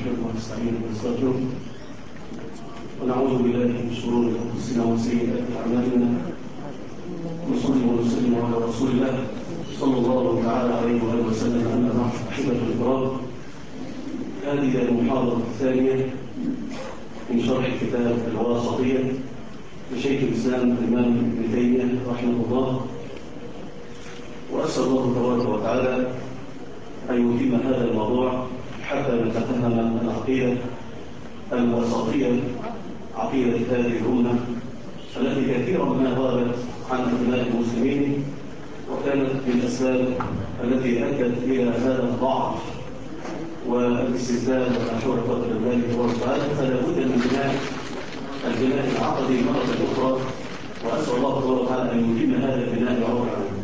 نحمده ونستعينه ونستغفره ونعوذ بالله من شرور انفسنا وسيئات اعمالنا ونصلي ونسلم على رسول الله صلى الله تعالى عليه واله وسلم. اما بعد احبه الكرام، هذه المحاضره الثانيه من شرح كتاب الواسطيه لشيخ الاسلام الامام ابن تيميه رحمه الله، واسال الله تبارك وتعالى ان يتم هذا الموضوع حتى نتفهم العقيده الوسطيه، عقيده هذه الامه التي كثيرا ما غابت عن ابناء المسلمين، وكانت من الاسباب التي ادت الى هذا الضعف والاستسلام والحول قدر الله تبارك وتعالى. فلا بد من البناء العقدي مره اخرى، واسال الله تبارك وتعالى ان يتم هذا البناء يا رب العالمين.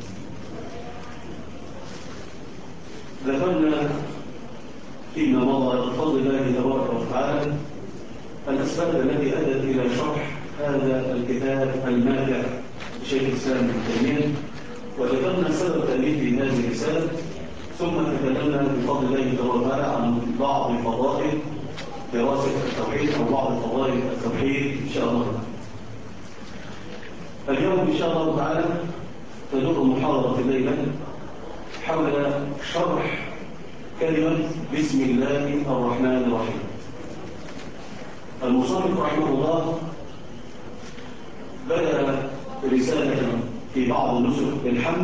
ذكرنا فيما مضى بفضل الله تبارك وتعالى الاسباب التي ادت الى شرح هذا الكتاب الماتع لشيخ الاسلام ابن تيميه، وذكرنا سبب تاليف هذه الرساله، ثم تكلمنا بفضل الله تبارك وتعالى عن بعض فضائل دراسه التوحيد او بعض فضائل التوحيد ان شاء الله. اليوم ان شاء الله تعالى تدور محاضره الليله حول شرح كلمه بسم الله الرحمن الرحيم. المصنف رحمه الله بدأ رسالة في بعض النسخ بالحمد،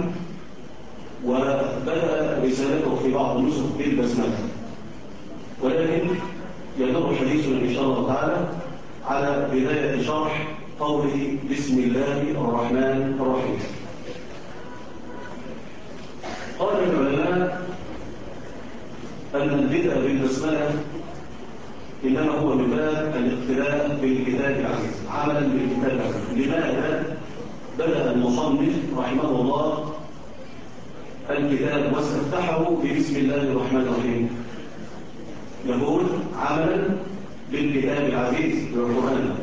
وبدأ رسالته في بعض النسخ بالبسملة، ولكن يدور حديثنا إن شاء الله تعالى على بداية شرح قوله بسم الله الرحمن الرحيم. قال العلماء أن البدء بالبسملة إنما هو من باب الاقتداء بالكتاب العزيز، عملا بالكتاب العزيز. لماذا بدأ المصنف رحمه الله الكتاب واستفتحه ببسم الله الرحمن الرحيم؟ يقول عملا بالكتاب العزيز بالقرآن.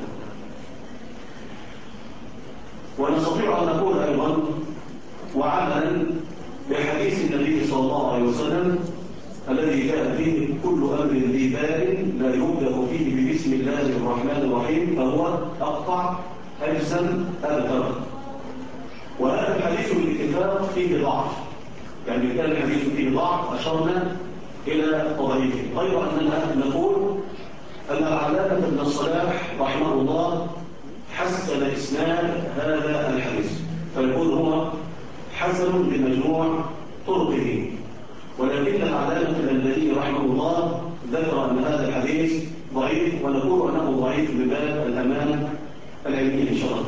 ونستطيع أن نقول أيضا وعملا بحديث النبي صلى الله عليه وسلم الذي جاء فيه كل أمر ذي بال لا يبدأ فيه ببسم الله الرحمن الرحيم فهو أقطع أجسم أبتر. وهذا الحديث بالاتفاق فيه ضعف، يعني كان الحديث فيه ضعف أشرنا إلى تضعيفه، غير أننا نقول أن العلامة ابن الصلاح رحمه الله حسن إسناد هذا الحديث، فيقول هو حسن بمجموع طرقه. ولكن العلامة الألباني رحمه الله ذكر أن هذا الحديث ضعيف، ونقول أنه ضعيف بباب الأمانة العلمية إن شاء الله.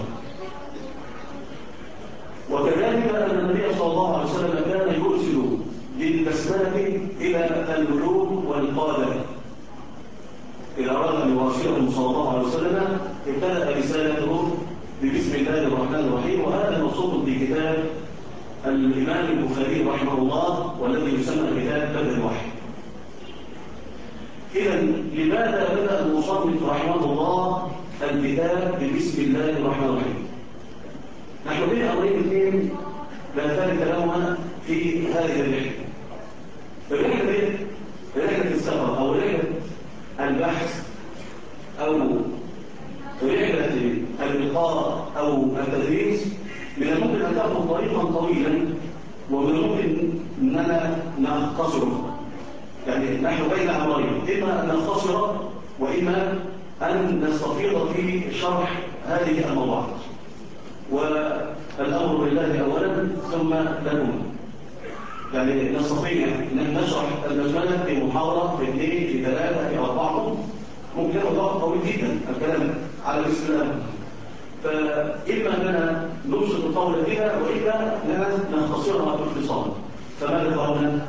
وكذلك أن النبي صلى الله عليه وسلم كان يرسل بالبسملة إلى الملوك والقادة. إذا أراد أن يراسلهم صلى الله عليه وسلم ابتدأ رسالته ببسم الله الرحمن الرحيم، وهذا مبسوط في كتاب الإمام البخاري رحمه الله والذي يسمى كتاب بدء الوحي. إذا لماذا بدأ المصنف رحمه الله الكتاب ببسم الله الرحمن الرحيم؟ نحن بين أمرين اثنين لا ثالث لهما في هذه الرحلة. رحلة السفر أو رحلة البحث أو رحلة اللقاء أو التدريس من الممكن أن تأخذ طريقا طويلا، ومن الممكن أننا نختصره. يعني نحن بين أمرين، إما أن نختصر وإما أن نستفيض في شرح هذه الموضوعات. والأمر بالله أولا ثم لكم. يعني نستطيع أن نشرح المجملة في محاضرة في 2 في 3 في 4، ممكن يأخذ وقت طويل جدا الكلام على بسم الله. فإما أننا نبسط القول بها وإما أننا نختصرها باختصار. فماذا قولنا؟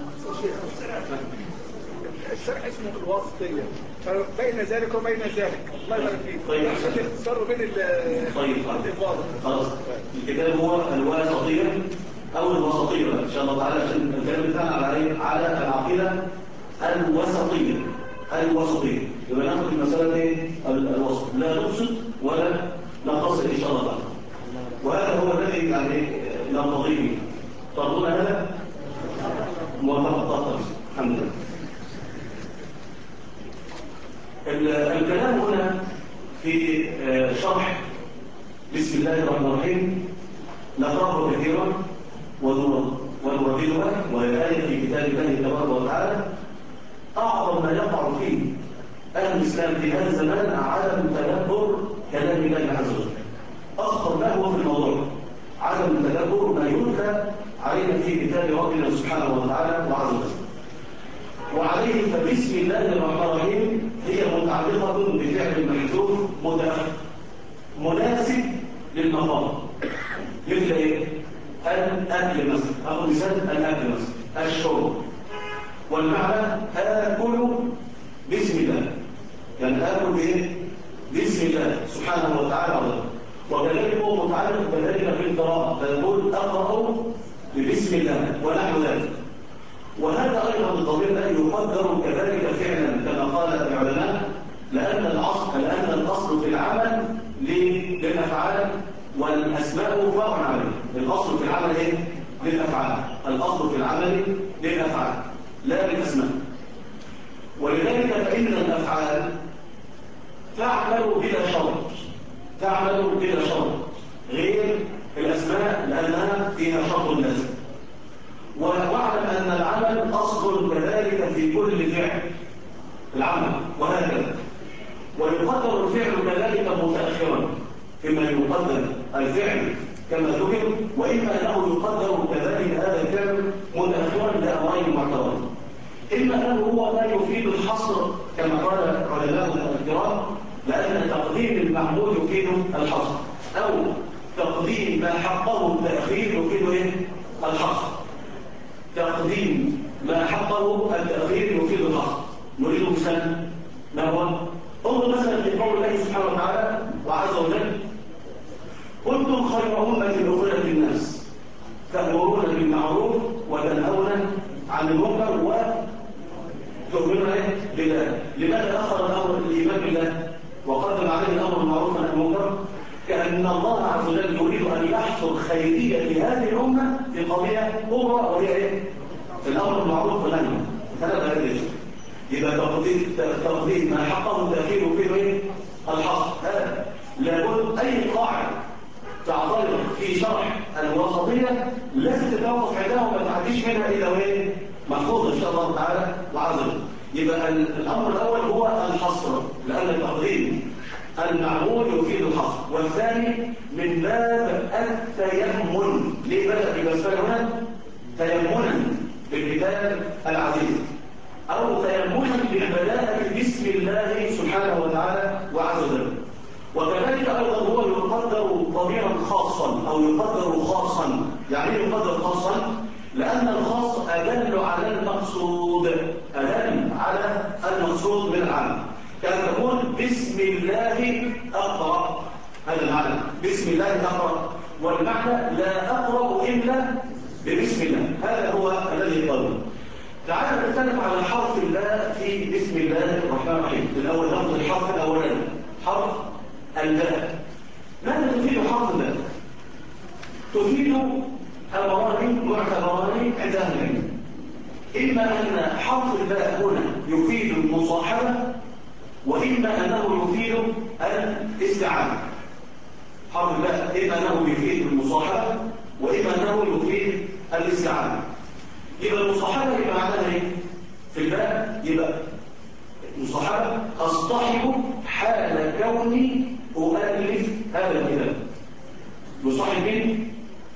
الشرح اسمه الواسطية، فبين ذلك وبين ذلك الله يبارك فيك. طيب اختصار بين الإفاضة. خلاص، الكتاب هو الواسطية أو الوسطية إن شاء الله تعالى، عشان الكلام بتاعنا على العقيدة الوسطية. يبقى ناخد المسألة الوسط، لا نبسط ولا نختصر إن شاء الله تعالى. وهذا هو الذي يعني نرتضي به. ترضون هذا؟ موافقة. الحمد لله. الكلام هنا في شرح بسم الله الرحمن الرحيم نقرأه كثيرا ونرددها، وهي آية في كتاب الله تبارك وتعالى. أعظم ما يقع فيه أهل الإسلام في هذا الزمان عدم تدبر كلام الله عز وجل. أخطر ما هو في الموضوع عدم تدبر ما يتلى علينا في كتاب ربنا سبحانه وتعالى وعز وجل. وعليه فبسم الله الرحمن الرحيم هي متعلقة بفعل محذوف متأخر مناسب للمقام. مثل ايه؟ الأكل مثلا، أخذ مثال الأكل مثلا، الشرب. والمعنى آكل بسم الله، يعني آكل بإيه؟ بسم الله سبحانه وتعالى. وكذلك هو متعلق كذلك بالقراءة، فيقول أقرأ ببسم الله ونحو ذلك. وهذا أيضا الضمير لا يقدر كذلك فعلا كما قال العلماء، لأن الأصل في العمل للأفعال والأسماء فرع عليه. الأصل في العمل إيه؟ للأفعال. الأصل في العمل للأفعال لا للأسماء. ولذلك فإن الأفعال تعمل بلا شرط غير الأسماء لأنها فيها شرط لازم. واعلم أن العمل أصل كذلك في كل فعل العمل وهكذا. ويقدر الفعل كذلك متأخرا فيما يقدر الفعل كما ذكر، وإما أنه يقدر كذلك هذا الفعل متأخرا لأمرين معتبرين. إما أنه هو لا يفيد الحصر كما قال علماء الكرام، لأن تقديم المعمول يفيد الحصر، أو تقديم ما حقه التأخير يفيد إيه؟ الحصر. تقديم ما حقه التأخير يفيد الحصر. نريد مثال ما هو؟ انظر مثلا في قول الله سبحانه وتعالى وعز وجل: كنتم خير أمة أخرجت للناس تأمرون بالمعروف وتنهون عن المنكر وتؤمنون بالله. لماذا أخر الأمر الإيمان بالله وقدم عليه الأمر بالمعروف والنهي عن المنكر؟ كأن الله عز وجل يريد أن يحصر خيرية هذه الأمة في قضية أخرى، وهي إيه؟ الأمر بالمعروف والنهي عن المنكر. ثلاثة هذه الشيء. يبقى تقديم ما حقه التأخير وفيه ايه؟ الحصر. هذا لابد أي قاعدة تعترض في شرح الوسطية لازم تتوقف عندها وما تعديش منها إلا وهي محفوظة إن شاء الله تعالى وعز وجل. يبقى الأمر الأول هو الحصر، لأن تقديم المعمول يفيد الحصر. والثاني من باب التيمن. ليه بدأ بمسألة هنا؟ تيمنا بالكتاب العزيز، أو تيمنا بالبداءة بسم الله سبحانه وتعالى وعز وجل. وكذلك أيضا هو يقدر ضميرا خاصا أو يقدر خاصا. يعني يقدر خاصا لأن الخاص أدل على المقصود، من العمل. كان تقول بسم الله أقرأ، هذا المعنى، بسم الله أقرأ، والمعنى لا أقرأ إلا ببسم الله. هذا هو الذي يقدر. تعالى نتكلم على حرف الباء في بسم الله الرحمن الرحيم. الأول ناخذ الحرف الأولاني، حرف الباء. ماذا تفيد حرف الباء؟ تفيد أمران معتبران عند أهل العلم. إما أن حرف الباء هنا يفيد المصاحبة، وإما أنه يفيد الاستعانة. حرف الباء إما أنه يفيد المصاحبة، وإما أنه يفيد الاستعانة. يبقى المصاحبة يبقى معناها ايه؟ في الباء يبقى مصاحبة أصطحب حال كوني أؤلف هذا الكتاب. مصاحب مين؟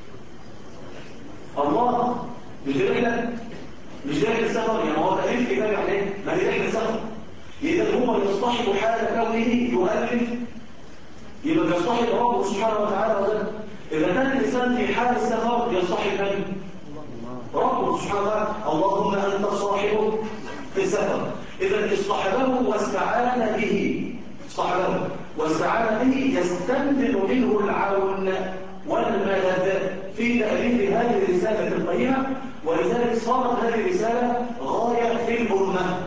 الله. مش رحلة السفر، يعني هو تأليف كتاب يعني ايه؟ ما هي رحلة السفر. إذا هو يصطحب حال كونه يؤلف، يبقى يصطحب ربه سبحانه وتعالى. إذا كان الإنسان في حال السفر يصطحب من؟ ربه سبحانه وتعالى. اللهم أنت صاحبه في السفر. إذا اصطحبه واستعان به، يستنبط منه العون والمدد في تأليف هذه الرسالة القيمة. ولذلك صارت هذه الرسالة غاية في الأمة،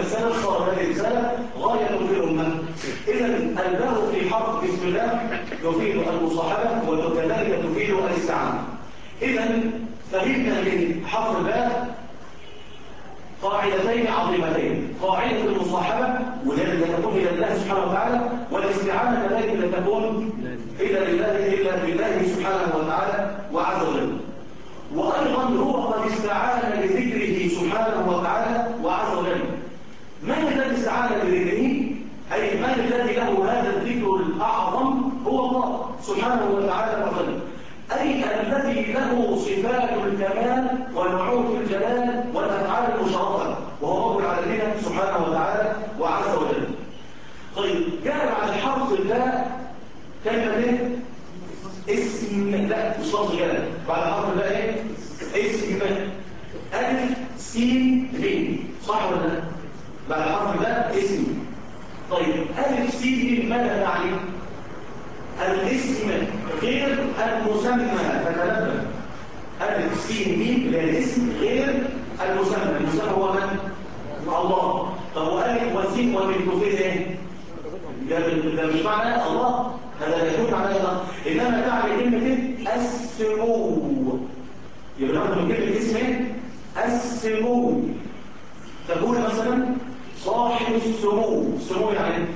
إذا الباء في حرف بسم الله يفيد المصاحبة، وكذلك تفيد الاستعانة. إذا فهمنا من حرف الباء قاعدتين عظيمتين: قاعدة المصاحبة وذلك لا تكون إلى الله سبحانه وتعالى، والاستعانة كذلك لا تكون إلا بالله سبحانه وتعالى وعز وجل. وأيضا هو قد استعان بذكره سبحانه وتعالى وعز وجل. من الذي استعان بذكره؟ أي من الذي له هذا الذكر الأعظم؟ هو الله سبحانه وتعالى وعز وجل، أي الذي له صفات الكمال ونعوت الجلال والأفعال المشرفة، وهو رب العالمين سبحانه وتعالى وعز وجل. طيب، جاء بعد حرف الباء كلمة اسم، لا مش لفظ جلال، بعد حرف الباء ايه؟ اسم. ألف سين ميم، صح ولا لا؟ بعد حرف الباء اسم. طيب، ألف سين ميم ماذا يعني؟ الاسم غير المسمى، فتنبه. ألف سين ميم الاسم غير المسمى، المسمى هو من؟ الله. طب وألف وسين ومن تفيد ايه؟ ده مش معنى الله، هذا لا يكون معنى الله، إنما تعني كلمة السمو. يبقى ناخد من كلمة اسم ايه؟ السمو. تقول مثلا صاحب السمو، السمو يعني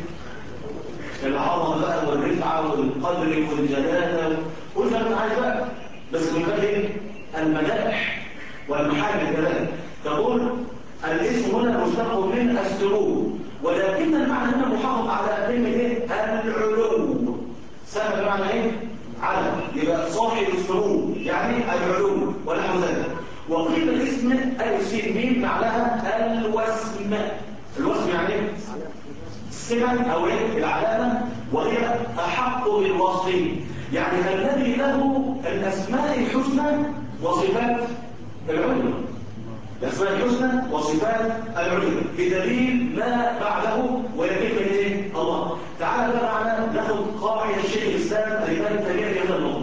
العظمه بقى والرفعه والقدر والجلاله كل ده انت عايز بقى، بس من باب المدائح والمحامد كذلك. تقول الاسم هنا مشتق من السمو، ولكن المعنى هنا محافظ على كلمه ايه؟ العلو. سمى بمعنى ايه؟ على، يبقى صاحب السمو يعني العلو ونحو ذلك. وقيل الاسم الف سين ميم معناها الوسم. الوسم يعني ايه؟ السمة أو العلامة، وهي أحق بالوصف، يعني الذي له الأسماء الحسنى وصفات العليا. الأسماء الحسنى وصفات العليا بدليل ما بعده وهي كلمة ايه؟ الله. تعالى بقى معنا ناخد قاعدة الشيخ الإسلام الإمام تيمية في هذا الموضوع.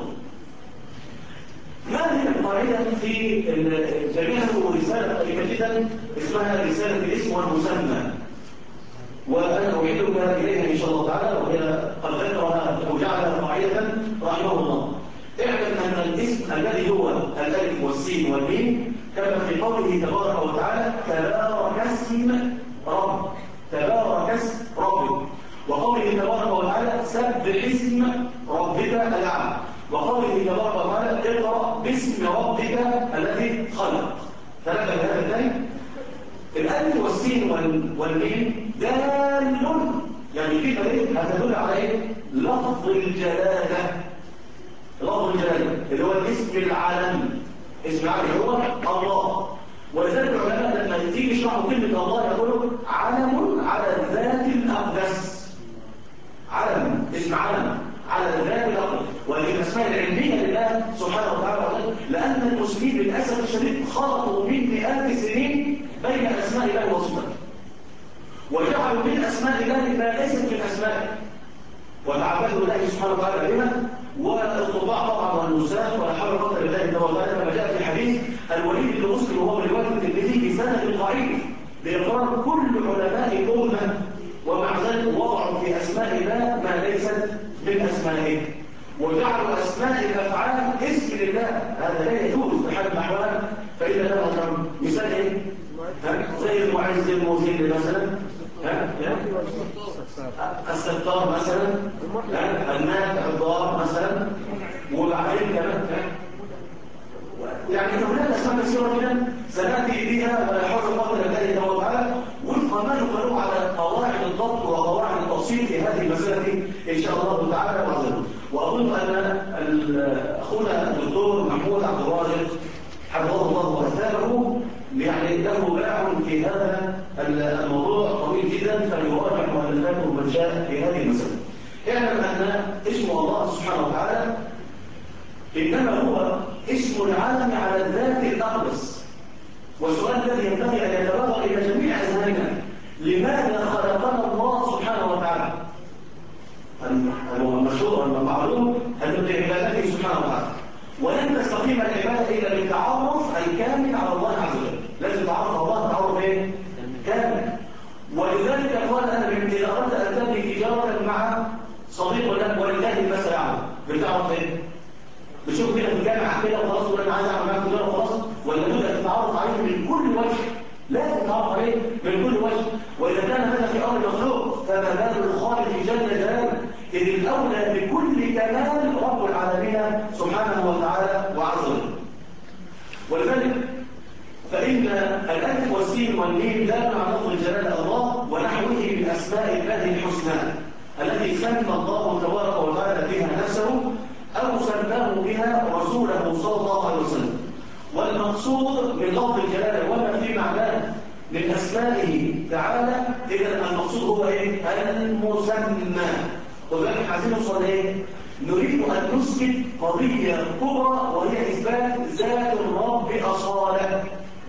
ما هي القاعدة في جميع رسالة قريبة جدا اسمها رسالة الاسم والمسمى، وأنا أعيدك إليها إن شاء الله تعالى، وهي قد ذكرها أو جعلها قاعدة رحمه الله. اعلم أن الاسم الذي هو الألف والسين والميم كما في قوله تبارك وتعالى تبارك اسم ربك، تبارك اسم ربك، وقوله تبارك وتعالى سبح اسم ربك الأعلى، وقوله تبارك وتعالى اقرأ باسم ربك الذي خلق. ثلاثة بهذا الثاني. الألف والسين والميم دال، يعني كلمة ايه؟ هتدل على ايه؟ لفظ الجلالة. لفظ الجلالة اللي هو الاسم العالمي، اسم العالمي هو الله. ولذلك العلماء لما تيجي يشرحوا كلمة الله يقولوا علم على الذات الأقدس. علم، اسم علم على الذات الأقدس، وهي الأسماء العلمية لله سبحانه وتعالى، لأن المسلمين للأسف الشديد خلطوا من مئات السنين بين أسماء الله وصفاته، وجعلوا من أسماء الله ما ليست من أسمائه، وتعبدوا الله سبحانه وتعالى بها، والطباع طبعا والنساخ ولا حول ولا قوة إلا بالله تعالى، كما جاء في حديث الوليد بن مسلم وهو من رواية الترمذي بسند ضعيف بإقرار كل علماء الأمة، ومع ذلك وضعوا في أسماء الله ما ليست من أسمائه، وجعلوا أسماء الأفعال اسم لله. هذا لا يجوز بحال الأحوال، فإذا له مثال ايه؟ زي المعز المذل مثلا، الستار مثلا، النافع الضار مثلا، وبعدين كمان يعني هناك اسماء كثيره جدا سناتي بها ولا حول ولا قوه الا بالله تعالى، وفق ما نقرأ على قواعد الضبط وقواعد التفصيل في هذه المساله ان شاء الله تعالى وعزله. واظن ان اخونا الدكتور محمود عبد الرازق حفظه الله واثابه يعني له باع في هذا الموضوع طويل جدا، فليراجع مؤلفاته من شاء في هذه المساله. اعلم ان اسم الله سبحانه وتعالى انما هو اسم العالم على الذات الاقدس. والسؤال الذي ينبغي ان يتبادر الى جميع اذهاننا: لماذا خلقنا الله سبحانه وتعالى؟ المشهور والمعلوم ان بعبادته سبحانه وتعالى، ولن تستقيم العباده الا بالتعرف الكامل على الله عز وجل. لازم تعرف الله تعرف ايه؟ كامل. ولذلك قال انا اذا اردت ان تبني تجاره مع صديق لك ولله المثل الاعلى، بتعرف ايه؟ بتشوف كده في الجامعه كده وخلاص ولا انا عايز اعمل معاك تجاره وخلاص، ولا بد ان تتعرف عليه من كل وجه؟ لازم تتعرف عليه من كل وجه. واذا كان هذا في امر مخلوق أولى بكل كمال رب العالمين سبحانه وتعالى وعز وجل. ولذلك فإن الألف والسين والميم لا مع لفظ جلال الله ونحوه من أسماء الله الحسنى التي سمى الله تبارك وتعالى بها نفسه أو سماه بها رسوله صلى الله عليه وسلم. والمقصود من لفظ الجلالة وما في معناه من أسمائه تعالى، إذا المقصود هو إيه؟ المسمى. وذلك عايزين نوصل إيه؟ نريد أن نثبت قضية كبرى وهي إثبات ذات الرب أصالة.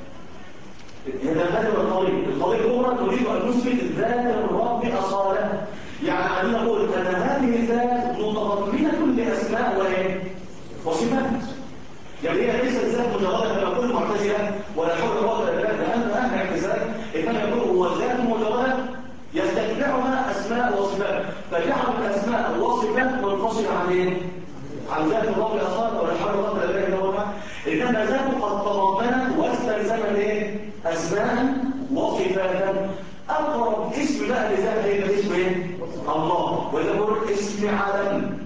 هذا هو القضية الكبرى، نريد أن نثبت ذات الرب أصالة. يعني عندنا نقول أن هذه الذات متضمنة لأسماء وإيه؟ وصفات. يعني هي ليست ذات مجردة كما يقول المعتزلة ولا حول ولا قوة إلا بالله، لأن أهل الاعتزال إنما يقول هو ذات مجردة يستتبعها أسماء وصفات، فجعل الأسماء والصفات منفصلة عن إيه؟ عن ذات الرب أصالة ولا حول ولا قوة إلا بالله. إنما ذاته قد تضمنت واستلزمت إيه؟ أسماء وصفاتا. أقرب اسم بقى لذات هيبقى اسم إيه؟ الله. وإذا نقول اسم علم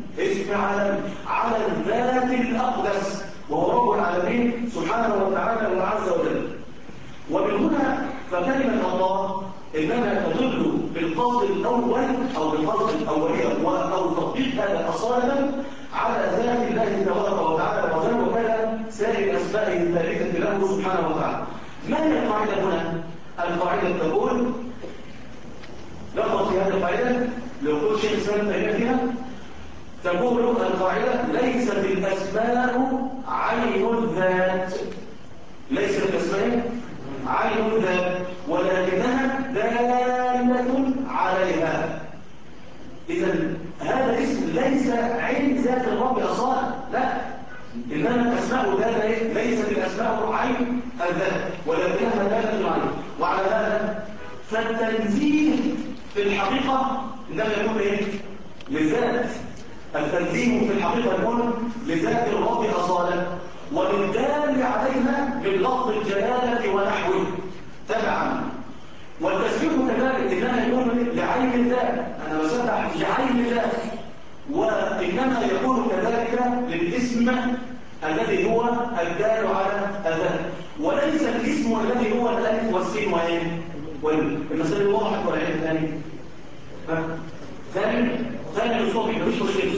على الذات الأقدس وهو رب العالمين سبحانه وتعالى وعز وجل. ومن هنا فكلمة الله إنما تدل بالقصد الأول أو بالقصد الأولية أو تطبيق هذا أصالة على ذات الله تبارك وتعالى وكذا سائر أسمائه الثابتة له سبحانه وتعالى. ما هي القاعدة هنا؟ القاعدة تقول لقد في هذه القاعدة لو كل شيء سلم فيها تقول القاعدة ليست الأسماء عين الذات، ليست الأسماء عين الذات ولكنها دالة عليها. إذا هذا الاسم ليس عين ذات الرب أصلا، لا، إنما الأسماء ذات ليست الأسماء عين الذات ولكنها دالة عليها. وعلى هذا فالتنزيه في الحقيقة إنما يكون إيه؟ للذات. التنزيه في الحقيقة يكون لذات الرب أصالة وللدال عليها من لفظ الجلالة ونحوه تبعا. والتسبيح كذلك إنما يكون لعين الذات، أنا بسبح لعين الذات، وإنما يكون كذلك للاسم الذي هو الدال على الذات، وليس الاسم الذي هو الألف والسين والميم. المسألة واضحة ولا عين ثاني؟ ثاني الصبح مفيش مشكلة.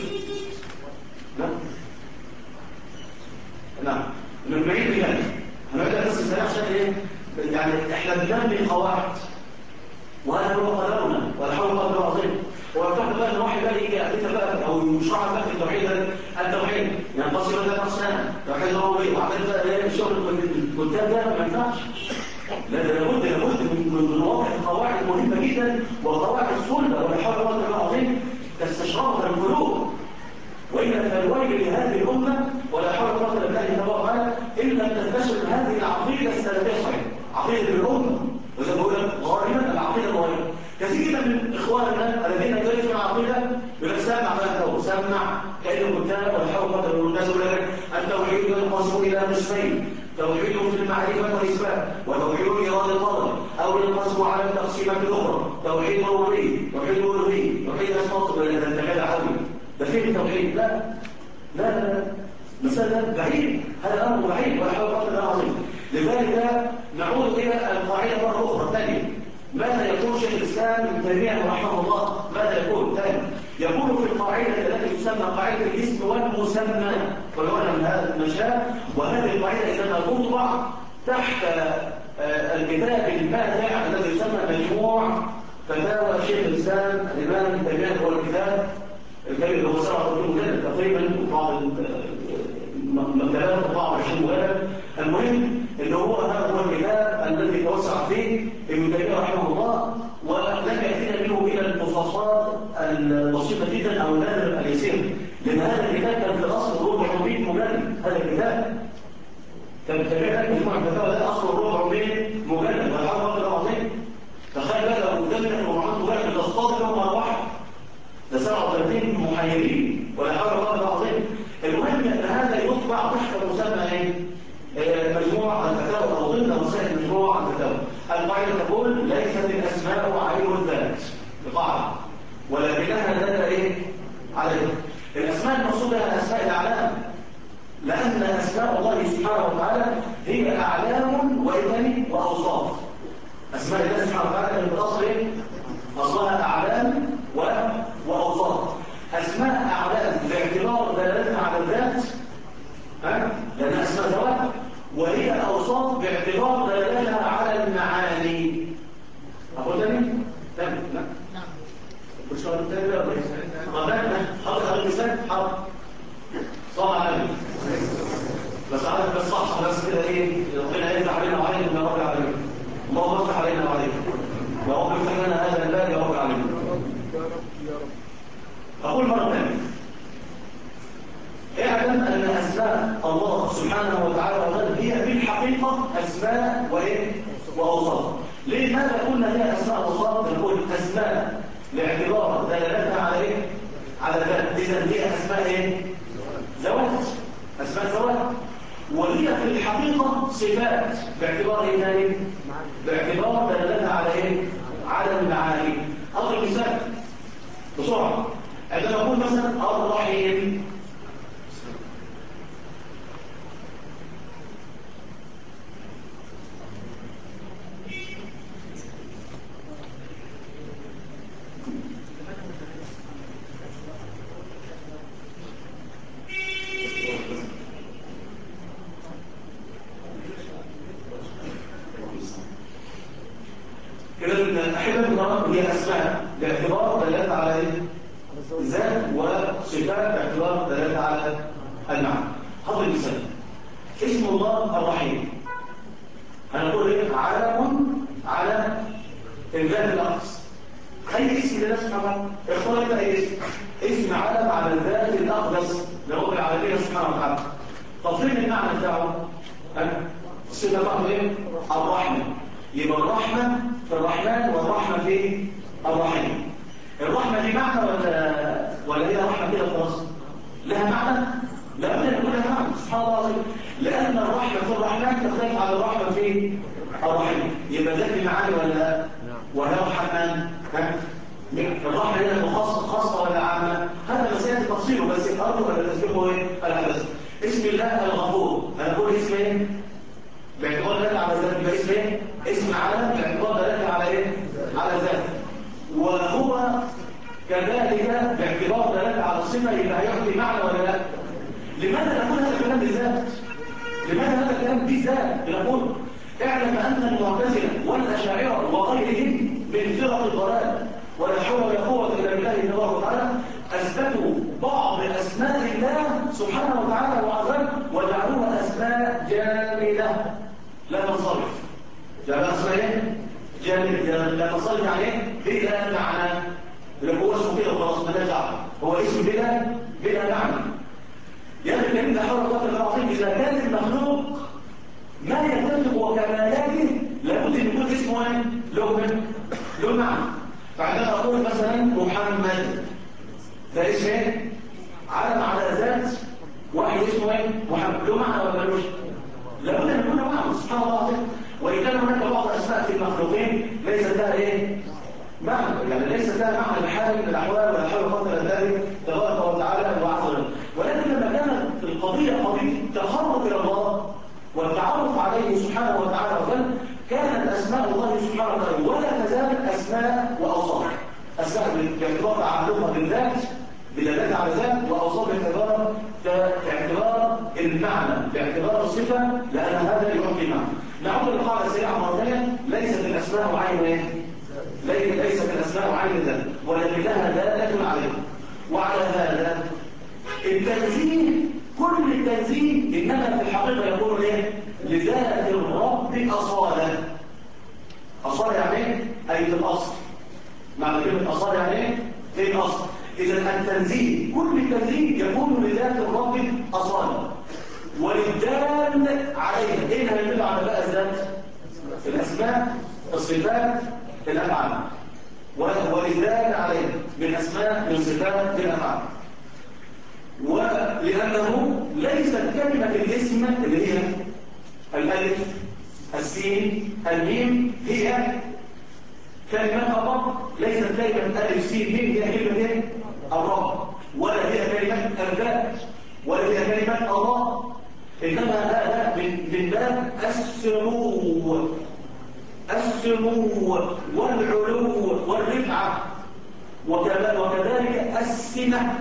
نعم من بعيد يعني هنبدأ بس السلام عشان ايه؟ يعني احنا بنبني قواعد وهذا هو قدرنا ولا حول ولا قوة عظيم. ويفتح بقى ان واحد بقى يجي يعطينا بقى او يشرح بقى التوحيد ينقسم الى اقسام توحيد ربوبي وعمل بقى الشغل الكتاب ده ما ينفعش. لا ده لابد من وضع قواعد مهمة جدا وقواعد السنة ولا حول ولا قوة عظيم تستشرفها القلوب. وإلا فالويل لهذه الأمة ولا حول ولا قوة إلا بالله تبارك إن لم تنتشر هذه العقيدة السلفية الصحيحة، عقيدة الأمة. وزي ما بقول لك غالبا العقيدة الغالبة كثير من إخواننا الذين يدرسون العقيدة يقول لك سمع بقى سمع كأنه كتاب ولا حول ولا قوة والناس يقول لك التوحيد ينقسم إلى قسمين: توحيد في المعرفة والإثبات، وتوحيد إرادة القدر، أو ينقسم على التقسيمات الأخرى: توحيد ربوبي، توحيد ألوهي، توحيد أسماء. ده أنت كده عوي، ده فين التوحيد؟ لا مسألة بعيد، هذا أمر بعيد ولا حول ولا قوة إلا بالله. لذلك نعود إلى القاعدة مرة أخرى ثانية. ماذا يقول شيخ الإسلام ابن تيمية رحمه الله؟ ماذا يقول ثاني؟ يقول في القاعدة التي تسمى قاعدة الاسم والمسمى ونعلم هذا المشاء. وهذه القاعدة إنما تطبع تحت الكتاب الماتع الذي يسمى مجموع فتاوى شيخ الإسلام الإمام ابن تيمية. هو الكتاب اللي هو 27 مجلد تقريبا، وبعض المكتبات 24 مجلد. المهم ان هذا هو الكتاب الذي توسع فيه ابن تيميه رحمه الله، ولم ياتينا منه الى التفاصيل البسيطه جدا او النادر اليسير، لان هذا الكتاب كان في الاصل 400 مجلد. هذا الكتاب كان تابع لك مجموعه الفتاوى ده اصله 400 مجلد ولا حول ولا قوه الا بالله. تخيل بقى لو قدامك 400 مجلد تصطدم مره واحده، ده 37 محيرين ولا حول ولا قوه عظيم. المهم ان هذا يطبع تحت مسمى ايه؟ مجموعه الفتاوى او ضمن وسائل مجموعه الفتاوى. القاعده تقول ليست الاسماء عين الذات بقاعده، ولكنها ذات ايه؟ عليه. الأسماء المقصودة أسماء الأعلام، لأن أسماء الله سبحانه وتعالى هي أعلام وأوصاف. أسماء الله سبحانه وتعالى من الأصل أصلها أعلام وأوصاف. أسماء أعلام باعتبار دلالتها على الذات، لأنها أسماء ذوات، وهي أوصاف باعتبار دلالتها على المعاني. أقول تاني؟ تاني؟ لا؟ نعم. كل شوية تاني ولا إيه؟ حاضر مثال؟ حاضر. صلى على النبي. بس عارف بس صح بس كده إيه؟ ربنا يفتح علينا وعليكم يا رب العالمين. اللهم افتح علينا وعليكم. يا رب افتح لنا هذا الباب يا رب العالمين. يا رب. أقول مرة ثانية. اعلم أن أسماء الله سبحانه وتعالى هي بالحقيقة أسماء وأوصاف. ليه ماذا قلنا هي أسماء وأوصاف؟ نقول أسماء لاعتبار دلالتها على على ذات. إذا هي أسماء ذوات، أسماء ذوات. وهي في الحقيقة صفات باعتبار باعتبار دلالتها على على المعاني. أضرب مثال بسرعة. عندما نقول مثلا الرحيم، إذا أحبتنا هي أسماء باعتبار دلالتها على ذات، وصفات باعتبار دلالتها على المعنى. هذا المثال اسم الله الرحيم، هنقول علم على الذات الأقدس. أي اسم لله سبحانه وتعالى، اختار انت أي اسم علم على الذات الأقدس لرب العالمين سبحانه وتعالى. طب فين المعنى بتاعه؟ الصفة بتاعته الرحمة. يبقى الرحمة في الرحمن والرحمة في الرحيم. الرحمة دي معنى ولا هي رحمة كده خلاص؟ لها معنى؟ لا بد أن يكون لها معنى سبحان الله العظيم. لأن الرحمة في الرحمن تختلف عن الرحمة في الرحيم. يبقى ذات المعاني ولا رحمن؟ الرحمة هنا خاصة ولا عامة؟ هذا مسألة تفصيله، بس أرجو أن تسبقه الحدث. اسم الله الغفور، أنا أقول اسم باعتبار دلالة على ذات، يبقى اسم اسم علم باعتبار دلالة على على ذات. وهو كذلك باعتبار دلالة على الصفة، يبقى هيعطي معنى ولا لا؟ لماذا نقول هذا الكلام بالذات؟ لماذا هذا الكلام بالذات؟ بنقول اعلم أن المعتزلة والأشاعرة وغيرهم من فرق الضلال ولا حول ولا قوة إلا بالله تبارك وتعالى أثبتوا بعض أسماء الله سبحانه وتعالى وعظمه وجعلوها أسماء جامدة لا تنصرف. جعلوها أسماء جامدة لا تنصرف يعني بلا معنى. اللي هو اسمه كده وخلاص مالناش دعوة، هو اسم بلا معنى. يا أخي الكريم لا حول ولا قوة إلا بالله العظيم. إذا كان المخلوق ما يتفق وكمالاته لابد أن يكون اسمه له معنى. فعندما أقول مثلا محمد، ده اسم علم على ذات واحد اسمه محمد، له معنى ولا ملوش؟ لابد أن يكون له معنى سبحان الله العظيم. وإن كان هناك بعض الأسماء في المخلوقين ليست لها معنى، يعني ليست لها معنى بحال من الأحوال ولا حول ولا قوة إلا بالله تبارك وتعالى وعظمه. ولكن لما كانت القضية قضية تقرب إلى الله والتعرف عليه سبحانه وتعالى وجل، كانت أسماء الله سبحانه وتعالى ولا تزال أسماء وأوصاف. أسماء باعتبار تعلقها بالذات بدلالتها على ذات، وأوصاف باعتبار المعنى باعتبار الصفة، لأن هذا يعطي معنى. نعود للقاعدة السريعة مرة ثانية. ليست الأسماء عين ليست الأسماء عين ذات، ولكن لها دالة عليها. وعلى هذا التنزيه، كل التنزيه إنما في الحقيقة يقول لذات الرب أصالة. أصالة يعني أي في الأصل. معنى كلمة أصالة يعني في الأصل. إذا التنزيه، كل التنزيه يكون لذات الرب أصالة. وللدال عليها، إيه اللي هيدل على بقى الذات؟ الأسماء، الصفات، الأفعال. وللدال عليها من أسماء، من صفات، من أفعال. ولأنه ليست كلمة الاسم اللي هي الألف السين الميم هي كلمة الرب، ليست كلمة ألف سين ميم هي كلمة الرب. ولا فيها كلمة الباب ولا فيها كلمة الله، إنما هذا من باب السمو والعلو والرفعة، وكذلك السمة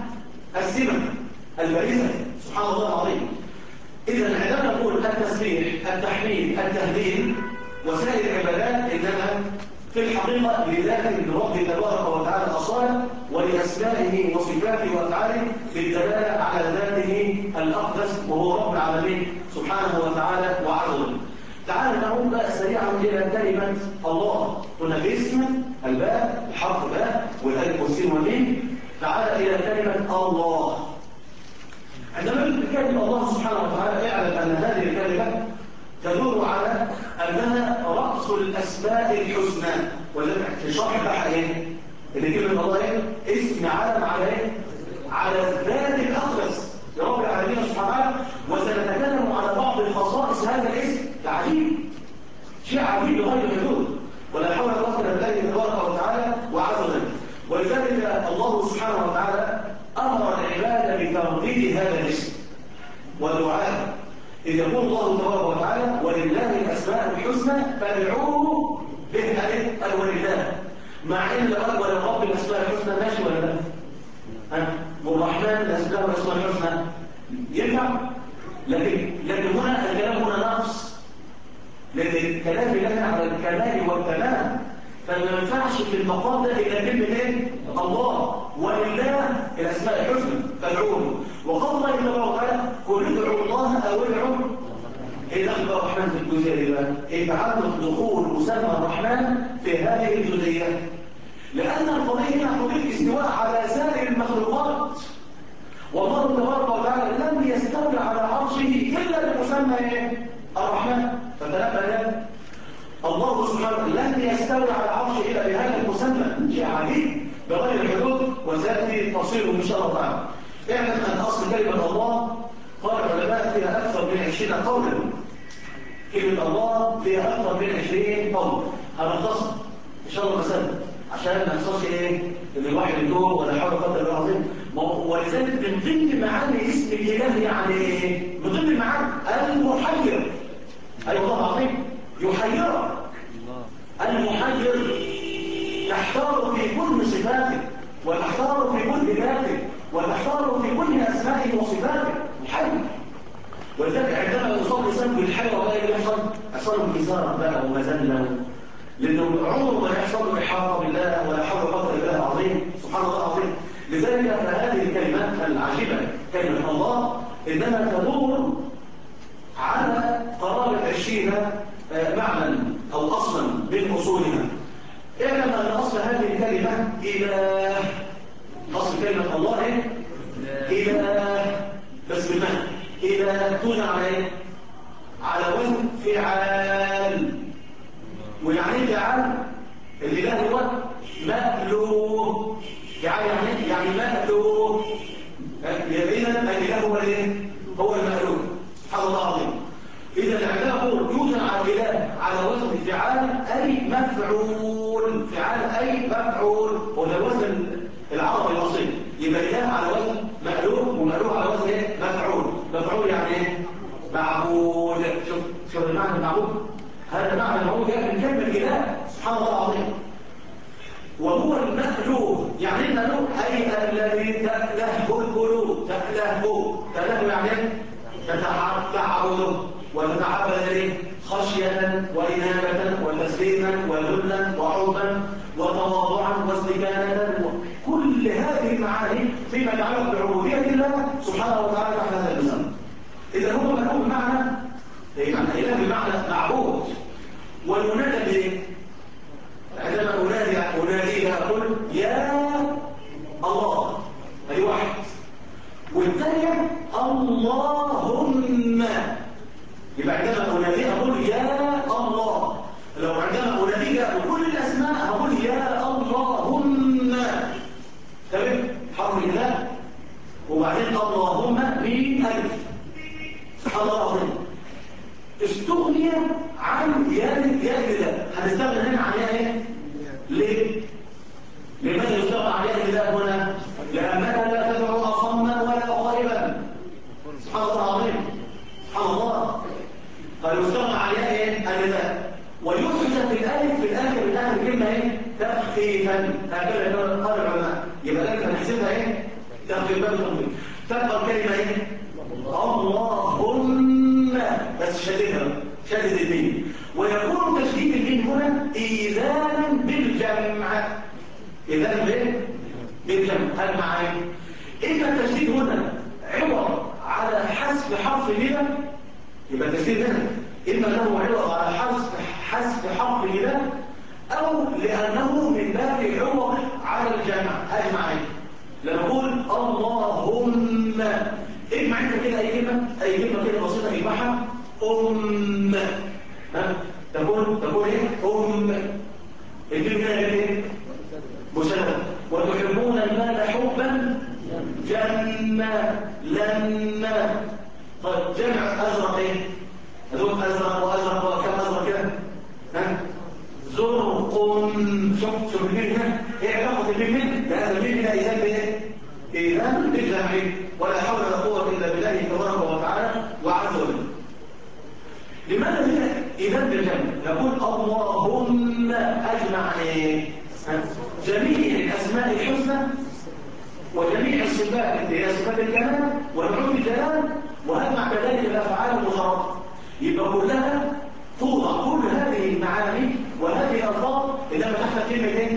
البارزة، سبحان الله العظيم. إذا عندما نقول التسبيح التحميد التهليل وسائر العبادات إنما في الحقيقة لذات الرب تبارك وتعالى أصالة، ولأسمائه وصفاته وأفعاله بالدلالة على ذاته الأقدس وهو رب العالمين سبحانه وتعالى وعظمه. تعالى نعود بقى سريعا إلى كلمة الله. قلنا باسم الباء الحرف باء والألف والسين والميم. تعالى إلى كلمة الله. عندما نتكلم الله سبحانه وتعالى اعلم أن هذه الكلمة تدور على أنها رأس الأسماء الحسنى، ولذلك في شرح بحق إيه؟ اللي كلمة الله إيه؟ اسم علم على إيه؟ على الذات الأقدس لرب العالمين سبحانه وتعالى. وسنتكلم على بعض الخصائص هذا الاسم. عجيب، شيء عجيب بغير حدود، ولا حول ولا قوة إلا بالله تبارك وتعالى وعز وجل. ولذلك الله سبحانه وتعالى أمر العباد بترديد هذا الاسم ودعاءه، إذ يقول الله تبارك وتعالى ولله الأسماء الحسنى فادعوه بها ولله. مع إن الأول رب الأسماء الحسنى ماشي ولا لا؟ والرحمن الأسماء الحسنى ينفع؟ لكن هنا الكلام هنا ناقص، لأن الكلام لنا على الكمال والتمام، فما ينفعش في المقام ده إلا كلمة إيه؟ الله ولله الأسماء الحسنى فادعوه. وقال الله تبارك وتعالى قل ادعوا الله أو ادعوا إيه دخل الرحمن في الجزئية دي بقى؟ إيه تعلق دخول مسمى الرحمن في هذه الجزئية؟ لأن القضية هنا قضية استواء على سائر المخلوقات، والله تبارك وتعالى لم يستولي على عرشه إلا بمسمى إيه؟ الرحمن. فتنبه الله سبحانه لم يستولي على عرشه إلا بهذا المسمى، شيء عجيب بغير الحدود، وسيأتي تفصيله إن شاء الله تعالى. اعلم أن أصل كلمة الله قال العلماء فيها أكثر من 20 قولا. كلمة الله فيها أكثر من 20 قول. هنختصر إن شاء الله مسألة عشان ما يحصلش إيه إن الواحد يدور ولا حول ولا قوة إلا بالله. ولذلك من ضمن معاني اسم الإله يعني إيه؟ من ضمن معاني المحير. أيوة الله العظيم يحيرك. المحير تحتار في كل صفاته، وتحتار في كل ذاته، وتحتار في كل أسمائه وصفاته. محير. ولذلك عندما يصلي سلم بالحيرة بقى يحصل انكسار بقى ومذلة، لأنه عمره ما يحصل إحاطة بالله ولا حول ولا قوة إلا بالله العظيم سبحان الله العظيم. لذلك فهذه الكلمة العجيبة كلمة الله إنما تدور على قرابة 20 معنى أو أصلا من أصولها. اعلم أن أصل هذه الكلمة إله. أصل كلمة الله إيه؟ إله، بس بالمعنى إله توزن على إيه؟ على وزن فعال. ويعني فعال الإله هو مألوه. يعني مألوه. إذا الإله هو إيه؟ هو المألوه سبحان الله العظيم. إذا الإعلام يوزن على الإله على وزن فعال أي مفعول. فعال أي مفعول، وده الوزن العربي الأصيل. يبقى إله على وزن مألوه، ومألوه على وزن إيه؟ مفعول. مفعول يعني إيه؟ معبود. شوف المعنى المعبود. هذا معنى المعبود جاء من كلمة إله سبحان الله العظيم. وهو المألوه. يعني المألوه أي الذي تألهه القلوب. تألهه يعني تعبده وتتعبد إليه خشية وإنابة وتسليما وذلا وحبا وتواضعا واستكانة. كل هذه المعاني فيما يتعلق بعبودية الله سبحانه وتعالى تحت هذا المسمى. إذا هو مفهوم بمعنى إله بمعنى معبود. وينادى به عندما أنادي أقول يا الله، هذه واحد. والثانية اللهم. يبقى عندما أنادي أقول يا الله. لو عندما أنادي بكل الأسماء أقول يا اللهم. تمام؟ حرف الله وبعدين اللهم ميم ألف. سبحان الله العظيم. استغني عن يا الله. هنستغني هنا عن يا ايه؟ ليه؟ لماذا يستغنى عن يا الله هنا؟ لأنك لا تدعو ويستغنى عن ايه؟ النداء. ويحذف الالف في الاخر من اخر الكلمه ايه؟ تخفيفا. هكذا قال العلماء. يبقى الالف هنحسبها ايه؟ تخفيفا تخفيف. تبقى الكلمه ايه؟ اللهم، بس شدد الميم. ويكون تشديد الميم هنا ايذانا بالجمع. ايذانا بايه؟ بالجمع. هل معايا؟ اما التشديد هنا عوض على حذف حرف النداء، يبقى التشديد هنا اما له عوض على حذف حرف النداء، او لانه من باب عوض على الجمع. هل معايا؟ لما اقول اللهم، اجمع انت كده اي كلمه كده بسيطه اجمعها تقول ايه؟ الكلمه هنا ايه؟ مسلمه. وتحبون المال حبا جما لما. طيب جمع ازرق ايه؟ هذول ازرق وازرق وكم ازرق كده؟ زرق. شوف الميم هنا ايه علاقه الميم هنا؟ لان الميم هنا اذا بايه؟ اذا بالجمع. ولا حول ولا قوه الا بالله تبارك وتعالى وعز وجل. لماذا هنا اذا بالجمع؟ نقول اللهم اجمع ايه؟ جميع الاسماء الحسنى وجميع الصفات اللي هي صفات الجلال ونعوت الجلال، وهجمع كذلك الافعال المشرفه. يبقى كلها توضع كل هذه المعاني وهذه الالفاظ انما تحت كلمه ايه؟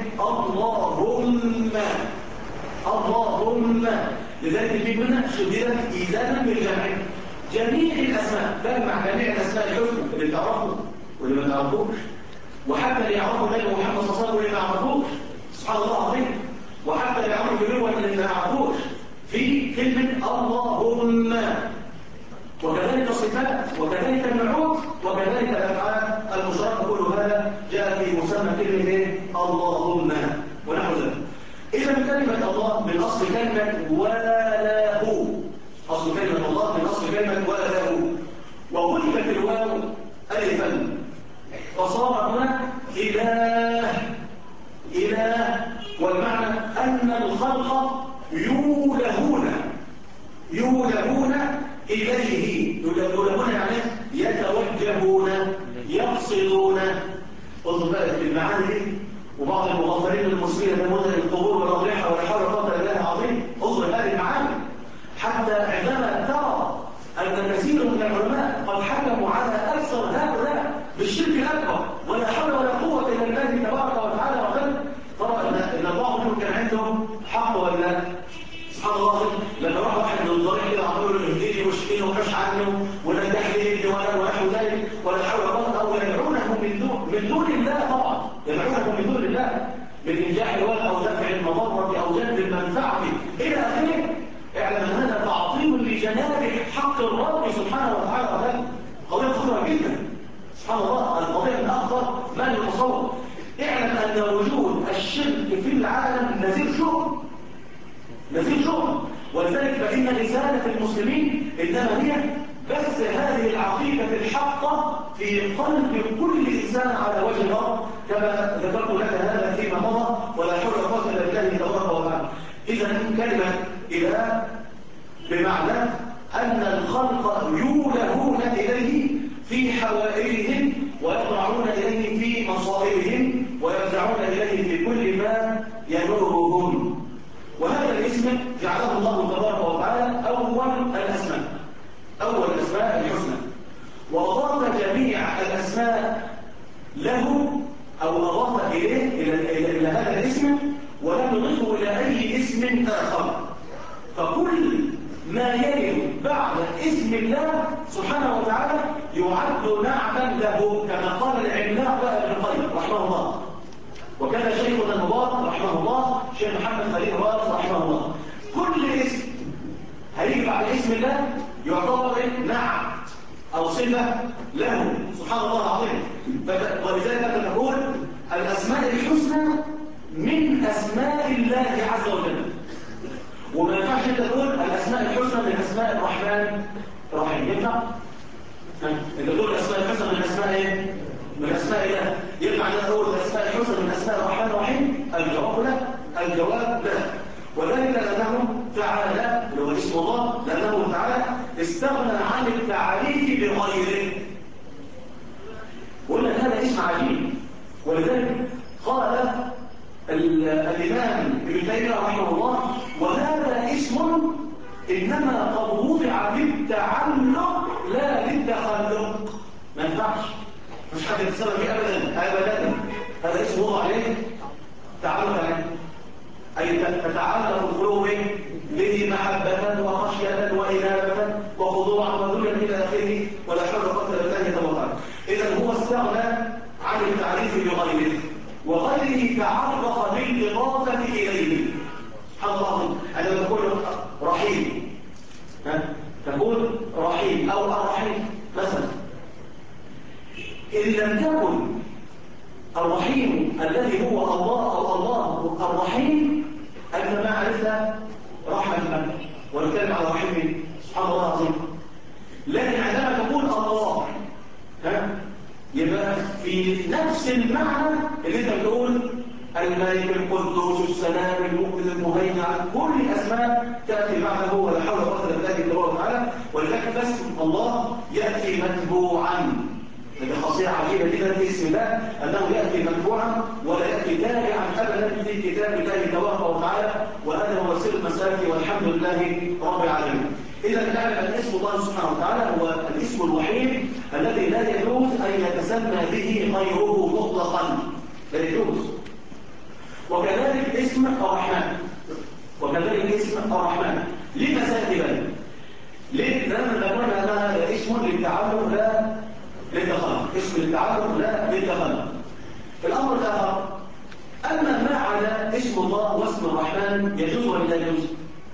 اللهم. لذلك في منها شديدة ايذانا بالجمع. جميع الاسماء، بجمع جميع الاسماء الحسنى اللي تعرفوا واللي ما تعرفوش، وحتى اللي يعرفوا النبي محمد صلى الله عليه وسلم واللي ما يعرفوش، سبحان الله العظيم، وحتى اللي يعرفوا النبي واللي ما يعرفوش، في كلمه اللهم. وكذلك الصفات وكذلك النعوت وكذلك الافعال المشرفه، كل هذا جاء في مسمى كلمه ايه؟ اللهم ونحو ذلك. اذا كلمه الله من اصل كلمه وله، اصل كلمه الله من اصل كلمه وله، وقلبت الواو الفا فصار هنا اله. والمعنى ان الخلق يولهون إليه. يولهون يعني يتوجهون يقصدون. انظر بقى في المعاني دي. وبعض المغفرين المسلمين يذهبون للقبور والأضرحة ولا حول ولا قوة إلا بالله العظيم. انظر هذه المعاني حتى عندما ترى أن كثير من العلماء قد حكموا على أكثر هؤلاء بالشرك الأكبر ولا حول ولا قوة إلا بالله تبارك وتعالى وقد ترى أن بعض منهم كان عندهم حق ولا سبحان الله. لما راح واحد من الضريح كده عملوا له اهديني واشفيني وكش عنه ونجح لي ونحو ذلك ولا حول ولا قوه، او يدعونه من دون الله. طبعا يدعونه من دون الله بالانجاح الولد او دفع المضره او جلب المنفعه الى اخره. اعلم ان هذا تعظيم لجناب حق الرب سبحانه وتعالى. قضيه خطيره جدا سبحان الله. القضيه من اخطر ما يتصور. اعلم ان وجود الشرك في العالم نزيل شؤم. ولذلك فإن رسالة المسلمين إنما هي بث هذه العقيدة الحقة في قلب كل إنسان على وجه الأرض، كما ذكرت لك هذا فيما مضى. ولا حول ولا قوة إلا بالله تبارك وتعالى. إذا كلمة إله بمعنى أن الخلق يولهون إليه في حوائجهم ويطلعون إليه في مصائبهم ويرجعون إليه في كل ما ينورهم. وهذا الاسم جعله الله تبارك وتعالى أول الأسماء الحسنى، وأضاف جميع الأسماء له أو أضاف إلى هذا الاسم ولم يضيفه إلى أي اسم آخر. فكل ما يلي بعد اسم الله سبحانه وتعالى يعد نعتا له، كما قال العملاق ابن القيم رحمه الله، وكان شيخنا المبارك رحمه الله شيخ محمد خليل الراشد رحمه الله. كل اسم هيجي بعد اسم الله يعتبر نعت او صفه له سبحان الله العظيم. ولذلك نقول الاسماء الحسنى من اسماء الله عز وجل، وما ينفعش انت تقول الاسماء الحسنى من اسماء الرحمن الرحيم. ينفع؟ انت تقول الاسماء الحسنى من اسماء ايه؟ من اسماء الله. ينفع ان اقول الاسماء الحسنى من اسماء الرحمن الرحيم؟ الجواب لا. وذلك لانه تعالى اللي هو اسم الله، لانه تعالى استغنى عن التعريف بغيره. ينفعش، مش حد يتسبب فيه ابدا. هذا اسم وضع عليه تعلق عليه، اي تتعلق القلوب به محبه وخشيه وانابه وخضوعا وذلا الى اخره، ولا حول ولا قوه الا بالله توكل. اذا هو استغنى عن التعريف بغيره، وغيره تعرف بالاضافه اليه. سبحان الله، عندما تقول رحيم تقول رحيم او الرحيم مثلا، ان لم تكن الرحيم الذي هو الله او الله الرحيم انت ما عرفت رحمه من، ونتكلم على رحيم سبحان الله العظيم. لكن عندما تقول الله يبقى في نفس المعنى اللي انت بتقول الملك القدوس السلام المؤمن المهيمن، كل الاسماء تاتي معنى هو لا حول ولا قوه الا بالله تبارك وتعالى. ولذلك اسم الله ياتي متبوعا، هذه خاصيه عجيبه جدا في اسم الله انه ياتي متبوعا ولا ياتي تابعا ابدا في كتاب الله تبارك وتعالى، وهذا هو سر المساله والحمد لله رب العالمين. إذا نعلم أن اسم الله سبحانه وتعالى هو الاسم الوحيد الذي لا يجوز أن يتسمى به غيره مطلقا، لا يجوز. وكذلك اسم الرحمن، لما سيأتي ليه؟ لأن نقول أن هذا اسم للتعلق لا للتخلق، اسم للتعلق لا للتخلق. الأمر الآخر، أما ما على اسم الله واسم الرحمن يجوز ولا لا يجوز؟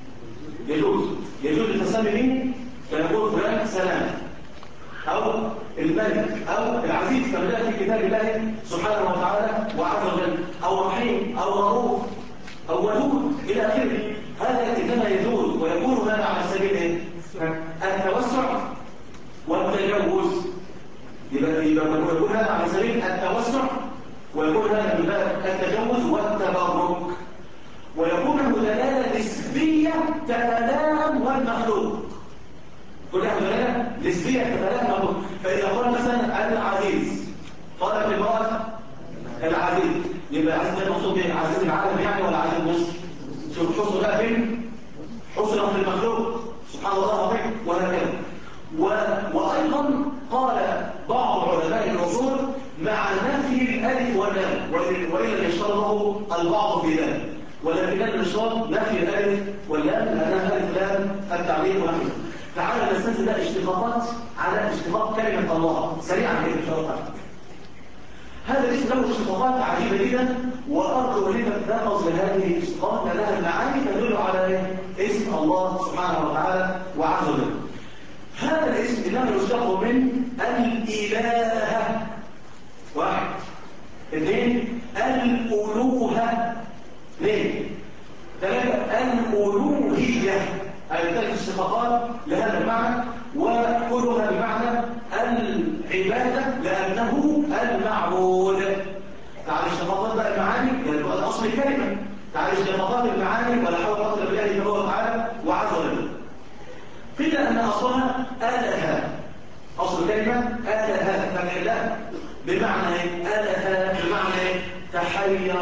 يجوز التسمي به، فيقول فلان سلام أو الملك أو العزيز كما جاء في كتاب الله سبحانه وتعالى وعز وجل، أو رحيم أو رؤوف أو ودود إلى آخره. هذا إنما يجوز، ويكون هذا على سبيل التوسع والتجوز. يبقى يكون هذا على سبيل التوسع، ويكون هذا من باب التجوز والتبرك، ويكون له دلاله نسبيه تتلائم والمخلوق. كلها دلاله نسبيه تتلائم والمخلوق. فاذا قال مثلا العزيز، قال في المرأة العزيز، يبقى العزيز ده المقصود به عزيز العالم يعني ولا عزيز مصر؟ شوف حصل بقى فين؟ حصل في المخلوق سبحان الله العظيم. وهكذا. وايضا قال بعض علماء الاصول مع نفي الالف واللام، وان لم يشترطه البعض في ذلك، ولكن الاشتراط نفي الالف واللام لانها الف لام التعليق ونحوه. تعالى نستنتج ده اشتقاقات على اشتقاق كلمه الله سريعا كده ان شاء الله. هذا الاسم له اشتقاقات عجيبه جدا، وارجو ان انت تتناقض لهذه الاشتقاقات لانها المعاني تدل على اسم الله سبحانه وتعالى وعز وجل. هذا الاسم انما يشتق من الاله، واحد. اثنين الالوهه، اثنين. ثلاثه الالوهيه، اي ثلاث اشتقاقات لهذا المعنى، وكلها بمعنى العباده لانه المعبود. تعالى اشتقاقات بقى المعاني يعني بقى اصل الكلمه، تعالى اشتقاقات المعاني ولا حول ولا قوه الا بالله تبارك وتعالى وعز وجل. قيل ان اصلها اله، اصل الكلمه اله فتح الله بمعنى اله بمعنى تحير.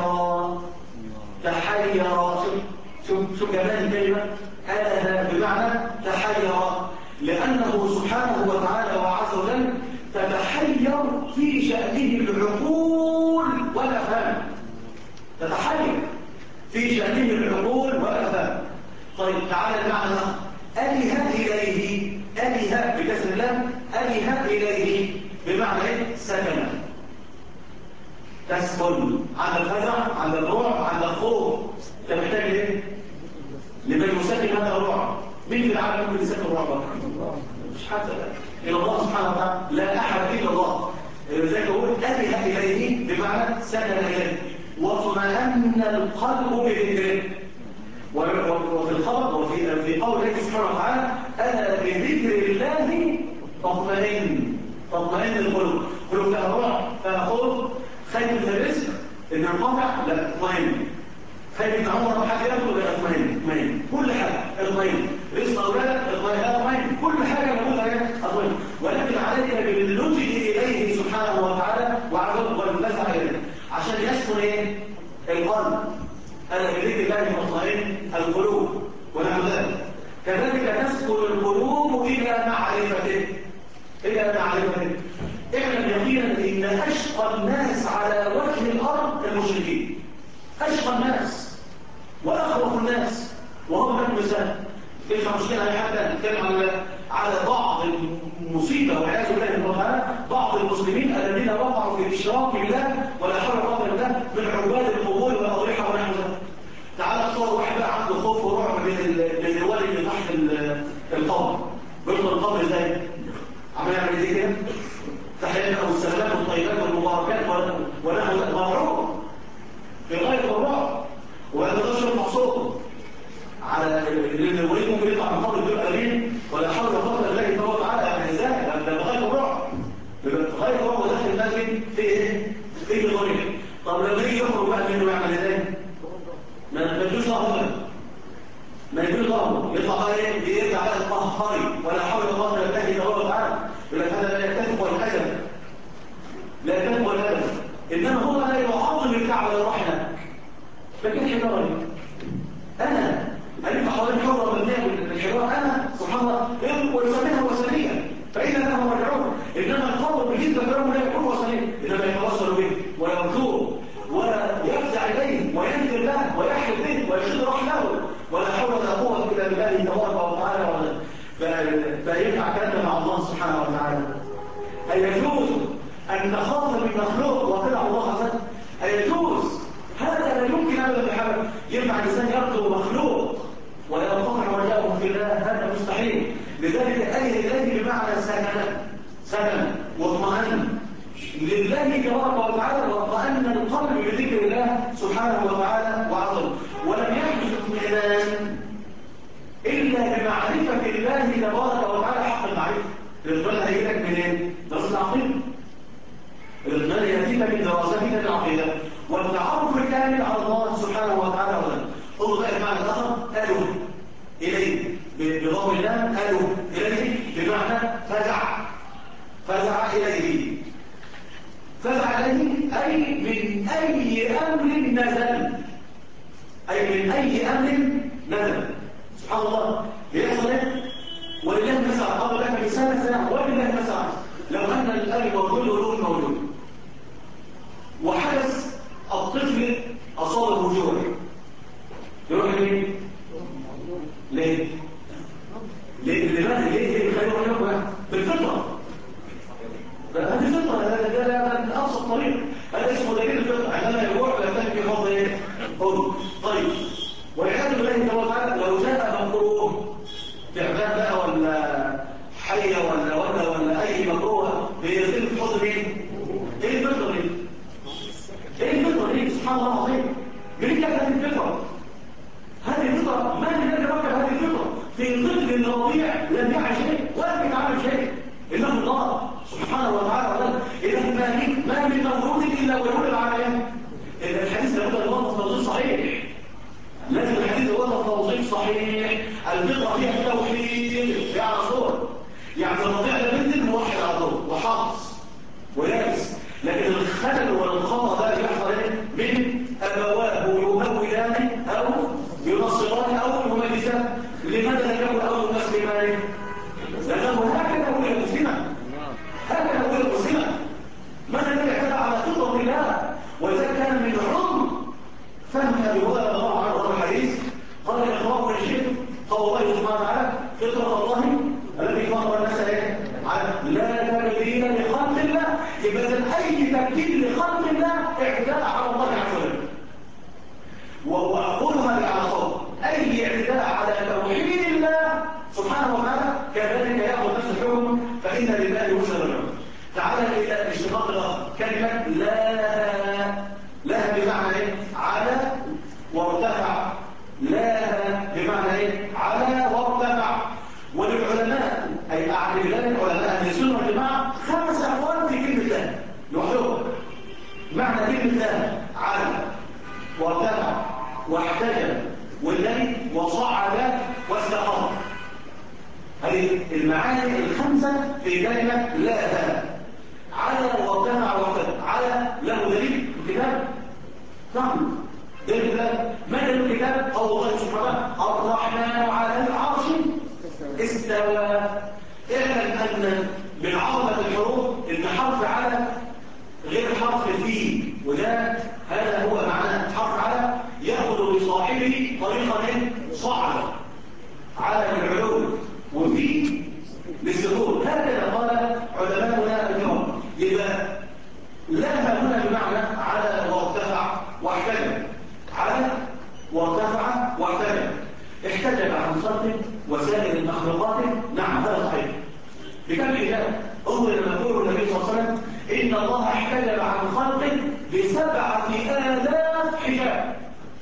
شوف جمال الكلمه اله بمعنى تحير، لانه سبحانه وتعالى وعز وجل تتحير في شأنه العقول والافهام، تتحير في شأنه العقول والافهام. طيب تعالى المعنى أله إليه، أله بكسر اللام، أله إليه بمعنى إيه؟ سكن، تسكن. عند الفزع، عند الرعب، عند الخوف، أنت محتاج إيه؟ لمن يسكن هذا الرعب. مين في العالم ممكن يسكن الرعب؟ مش حتى إلى الله سبحانه وتعالى، لا أحد إلا الله. لذلك أقول أله إليه بمعنى سكن إليه، واطمأن القلب بذكره. وفي الخبر وفي قول الله سبحانه وتعالى ألا بذكر الله تطمئن القلوب. قلوب لها رعب، فيها خوف، خايف من الرزق ان ينقطع، لا اطمئن. خايف من عمره حاجه ياكل، لا اطمئن. كل حاجه اطمئن، رزق اولادك اطمئن، كل حاجه موجوده هنا اطمئن. ولكن عليك باللجوء اليه سبحانه وتعالى وعبده والفزع اليه عشان يسكن ايه؟ القلب. ألا بذكر الله تطمئن القلوب ونحو ذلك. كذلك تسكن القلوب إلى معرفته. اعلم يبين ان اشقى الناس على وجه الارض المشركين، اشقى الناس واخوف الناس، وهم لك مثال. تسمع مشكله اي حد نتكلم على بعض المصيبه والعياذ بالله تعالى، بعض المسلمين الذين وقعوا في الاشراك بالله ولا حول ولا قوه الا بالله من عباد القبور والاضرحه ونحو ذلك. تعال تصور واحد بقى عنده خوف ورعب من الوالي اللي تحت القبر، بيدخل القبر ازاي؟ عمال يعمل ايه كده؟ تحياتنا والسلامات والطيبات والمباركات ونحو ذلك، مرعوب في غايه الرعب، ولا تقدرش محصور على اللي الوليد ممكن يطلع من قبل الدول امين ولا حول ولا قوه الا بالله تبارك وتعالى. يعني ازاي؟ ده بغايه الرعب، بغايه الرعب وداخل المسجد في ايه؟ في ضريح. طب لما يجي يخرج بقى منه يعمل ازاي؟ ما يجوش ظهره، ما يجوش ظهره، يطلع بقى ايه؟ يرجع بقى الطهاري ولا حول ولا قوه الا بالله تبارك وتعالى. يقول لك هذا لا يتفق والادب، لا يتفق والادب، انما هو لا يعظم الكعبه لو راح هناك. لكن حجاري انا ألف حوالين حرة مبنية بالحجارة، أنا سبحان الله ويسميها وثنية فإذا لهم رجعون. إنما القبر بالنسبة لهم لا يكون وثنية، إنما يتوصل به ويرجوه ويفزع إليه وينزل له ويحل به ويشد رحله ولا حول ولا قوة إلا بالله تبارك وتعالى. فينفع كلام مع الله سبحانه وتعالى. أيجوز أن نخاف من مخلوق وطلع الله عز وجل؟ أيجوز؟ هذا لا يمكن أبدا بحال. ينفع الإنسان يرجو مخلوق وينقطع رجاؤه في الله؟ هذا مستحيل. لذلك أيه إليه بمعنى سكن واطمئن لله تبارك وتعالى، واطمئن القلب بذكر الله سبحانه وتعالى وعظمه. ولم يحدث اطمئنان إلا بمعرفة الله تبارك وتعالى حق المعرفة. الاطمئنان هيجيلك منين؟ درس العقيدة. الاطمئنان يأتيك من دراستك العقيدة والتعرف الكامل على الله سبحانه وتعالى. انظر بقى المعنى الآخر، أله إليه بضم الله، أله إليه بمعنى فزع إليه. فزع إليه أي من أي أمر نزل، أي من أي أمر نزل. سبحان الله بيحصل إيه؟ ولله مثل قال لك بسنة ساعة ولله مثل. لو أن الأب موجود والأم موجود وحدث الطفل أصابه جوع، يروح ليه؟ ليه؟ ليه خلينا نقول بالفطرة. هذه الفطرة، ده من أبسط طريق، هذا اسمه دليل الفطرة. عندما يجوع ويحتاج في فضل ايه؟ طيب، والعياذ بالله تبارك وتعالى لو جاء مكروه تعبان بقى ولا حية ولا أي مكروه بيزيد في فضل مين؟ ايه الفطرة دي؟ ايه الفطرة دي؟ سبحان الله العظيم. مين كانت هذه الفطرة؟ هذه الفطرة ما الذي ركب هذه الفطرة في طفل رضيع لم يعي شيء ولم يتعلم شيء إنه الله سبحانه وتعالى. إذا ما من مولود إلا ويولد على ايه؟ إذا الحديث لابد أن يوضح توضيح صحيح، لازم الحديث يوضح توضيح صحيح. الفطرة فيها التوحيد في على صور، يعني الرضيع ده بنت موحد على طول وحافظ ويابس، لكن الخلل والخطأ ده بيحصل من أبواه يهودان أو ينصران أو يمجسان. لماذا لم يكن أول مسلمان؟ لأنه هكذا هو المسلمة، هكذا هو المسلمة. من الذي اعتدى على فطرة الله؟ وإذا كان من عظم فهم أبي هريرة رضي الله عنه هذا الحديث، قال الإخوان الشيخ قال الله سبحانه وتعالى فطرة الله التي فطر الناس على لا تبديل لخلق الله. إذا أي تبديل لخلق الله اعتداء على الله عز وجل. وأقولها على صوت، أي اعتداء على توحيد الله سبحانه وتعالى كذلك يأخذ نفس الحكم، فإن لله وسع الحكم. تعالى إلى الاشتقاق الآخر، كلمة لها بمعنى إيه؟ على وارتفع. لها بمعنى إيه؟ على وارتفع. وللعلماء أي أعلم الله العلماء أهل السنة والجماعة 5 أقوال في كلمة الله لوحدهم. معنى كلمة الله على وارتفع واحتجب والذي وصعد واستقام. هذه المعاني ال5 في كلمة لا. على وارتفع واحتجب، على له دليل الكتاب؟ نعم دليل الكتاب. ما دليل الكتاب؟ قول الله سبحانه الرحمن على العرش استوى. اعلم أن من عظمة الحروف إن حرف على لا هنا بمعنى على وارتفع واحتجب، على وارتفع واحتجب، احتجب عن خلقه وسائر مخلوقاته. نعم هذا صحيح. بكم حجاب؟ انظر لما يقول النبي صلى الله عليه وسلم ان الله احتجب عن خلقه ب7,000 حجاب.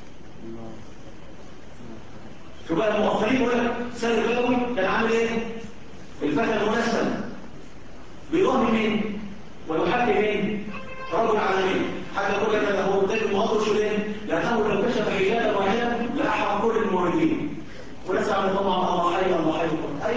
شو بقى المؤخرين يقول لك سيد البدوي كان عامل ايه؟ الفتى المنسم بيراهن مين؟ ويحكي مين؟ رجل عالمين. حتى يقول لك هو مدرب المغضر شو ليه؟ لانه لو كشف حجابا واحدا لاحرق كل الموردين. ونسعى من طبعا الله حي الله حي.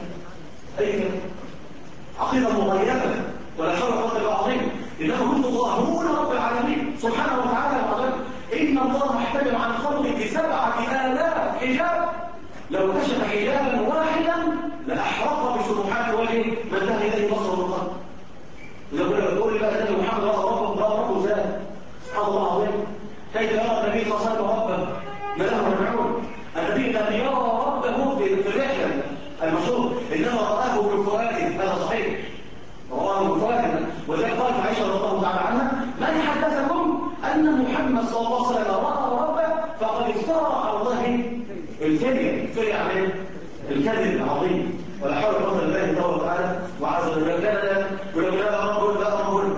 اي عقيده مغيبه ولا حول ولا قوه الا بالله. انهم يضاهون رب العالمين سبحانه وتعالى وقال ان الله احتجب عن خلقه ب7,000 حجاب. لو كشف حجابا واحدا لاحرق بشروحات وجهه ما انتهى اليه بصره القلب. يقول لي بقى النبي محمد ربه زاد سبحان الله العظيم. كيف يرى النبي صلى الله عليه وسلم ربه؟ ما له مرعون. النبي لم يرى ربه في الرحله المشهور، انما راه بفؤاده. هذا صحيح، رواه بفؤاده. وذلك قالت عائشه رضي الله تعالى عنها من حدثكم ان محمد صلى الله عليه وسلم راى ربه فقد افترى على الله الكذب. يعني الكذب العظيم. ولا حول ولا قوه الا بالله تعالى وعز وجل. ولو لا رب لا رب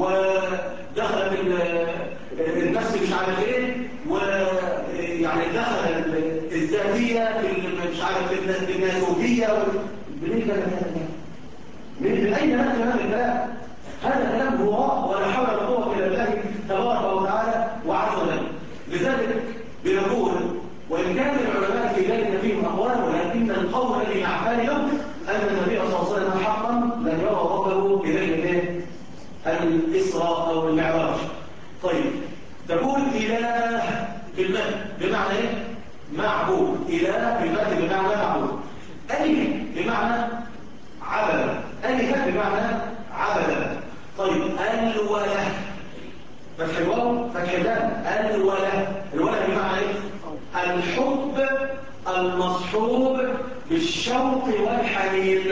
ودخل النفس مش عارف ايه، ويعني دخل الذاتيه مش عارف الناسوتيه. منين كلام هذا؟ من اين نأتي هذا الكلام؟ هذا كلام هو ولا حول ولا قوه الا بالله تبارك وتعالى وعز وجل. لذلك بنقول وان كان العلماء في ذلك فيهم اقوال، ولكن القول الذي نعتبره ان النبي صلى الله عليه وسلم حقا لم يرى ربه في ذلك الاسراء او المعراج. طيب تقول اله في المتن بمعنى ايه؟ معبود. اله في المتن بمعنى معبود. اله بمعنى عبد، اله بمعنى عبد. طيب الوله فتح الواو فتح اللام. الوله بمعنى ايه؟ الحب المصحوب بالشوق والحنين.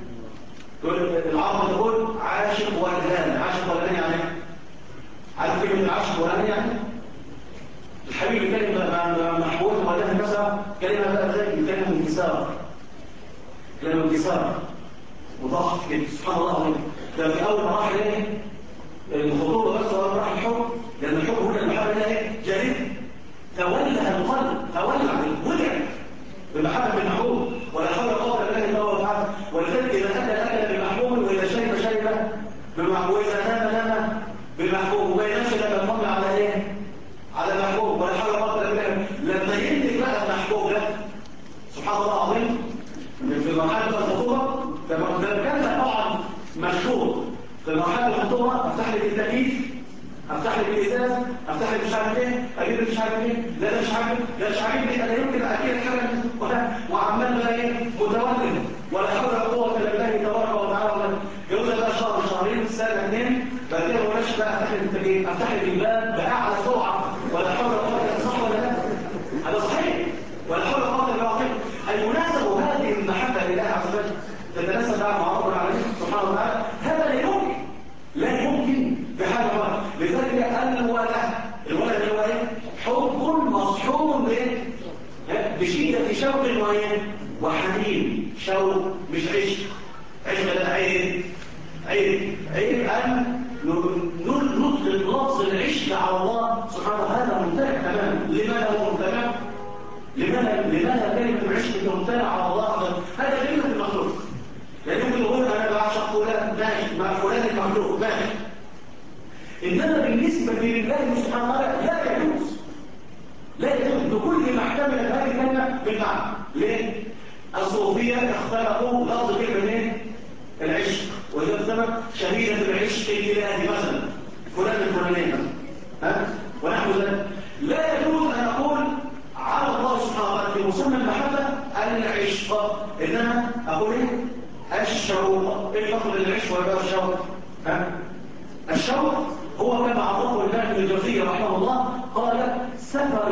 العرب تقول عاشق والهان. عاشق والهان يعني عارف كلمه العاشق والهان يعني الحبيب كلمه محبوب والهان مثلا كلمه بقى زي كلمه انكسار. كلمه انكسار وضغط كده سبحان الله العظيم. ده في اول مراحل ايه؟ الخطوبه بس ولا مراحل الحب، لان الحب هنا المحبه ايه؟ جريء تولى القلب، تولى ولع بمحبه المحبوب. ولا حول ولا قوه الا بالله تعالى. ولذلك اذا اكل بمحبوب، واذا شرب بمحبوب، واذا نام بمحبوب، واذا مشي بالفضل على ايه؟ على محبوب. ولا حول ولا قوه الا بالله. لما ينتج بقى المحبوب ده سبحان الله العظيم في مرحله الخطوبه، ده كان طبعا مشهور في مرحله الخطوبه. افتح لك التكييف، افتح لك الازاز، افتح لك مش عارف ايه، اجيب لك مش عارف ايه، لا ده مش عارف، لا مش عارف انا يمكن اكيد حاجه وعمال بقى ايه متولد. ولا حول ولا قوه الا بالله تبارك وتعالى. يقول بقى شهر شهرين سنه 2 بعد كده مش بقى افتح لك التكييف، افتح لك الباب باعلى سرعه. ولا حول ولا قوه الا صح ولا لا؟ هذا صحيح. ولا حول ولا قوه الا بالله. المناسبه هذه المحبه لله عز وجل تتناسب مع رب العالمين سبحانه وتعالى. هذا لا يمكن بحال واحد. لذلك الوله هو ايه؟ حب مصحوب بايه؟ بشده شوق وحنين. شوق مش عشق. عشق ده عيب ان نطلق لفظ العشق على الله سبحانه. هذا ممتنع تماما. لماذا هو ممتنع؟ لماذا كلمه العشق ممتنع على الله؟ هذا كلمه المخلوق. يعني ممكن يقول انا بعشق فلان ماشي، مع فلان المخلوق ماشي، انما بالنسبه لله سبحانه وتعالى لا يجوز بكل ما احتملت هذه الكلمه بالمعنى. ليه؟ الصوفيه اختلقوا لفظ كلمه ايه؟ العشق. وإذا سمت شهيده العشق الالهي مثلا فلان الفلاني مثلا ونحو ذلك. لا يجوز ان اقول على الله سبحانه وتعالى في مسمى المحبه العشق، انما اقول ايه؟ الشوق. ايه الفرق بين العشق والشوق؟ الشوق هو كما عرفه الإمام ابن الجوزي رحمه الله قال سفر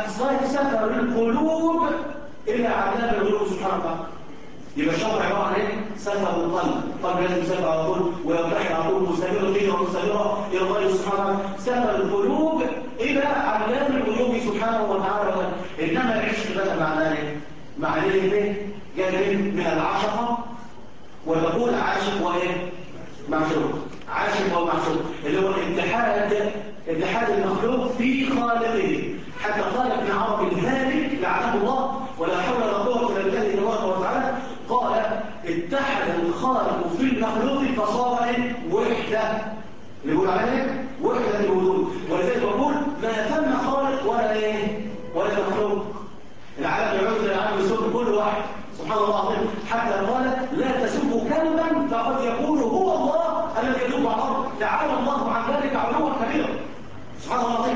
القلوب الى عذاب الغيوب سبحانه وتعالى. يبقى الشوق عباره عن ايه؟ سفر القلب. القلب لازم يسافر على طول ويرتحل على طول، مستمر فيه ومستمره الى الى الله سبحانه سبب القلوب الى علام القلوب سبحانه وتعالى. انما العشق بقى معناه ايه؟ معناه ايه؟ جاي من العشقه، ونقول عاشق وايه؟ معشوق. عاشق ومعشوق اللي هو اتحاد المخلوق في خالقه. حتى قال ابن عربي الهالك لعنه الله ولا حول ولا قوه الا بالله تبارك وتعالى، قال اتحد الخالق في المخلوق فصار وحده. اللي بيقول عليها وحده الوجود. ولذلك بقول ما ثم خالق ولا مخلوق. العالم يعود الى العالم يسب كل واحد سبحان الله العظيم. حتى قال لا تسبوا كلبا فقد يقول هو الله الذي يدب على الارض، تعالى الله عن ذلك علوا كبيرا سبحان الله العظيم.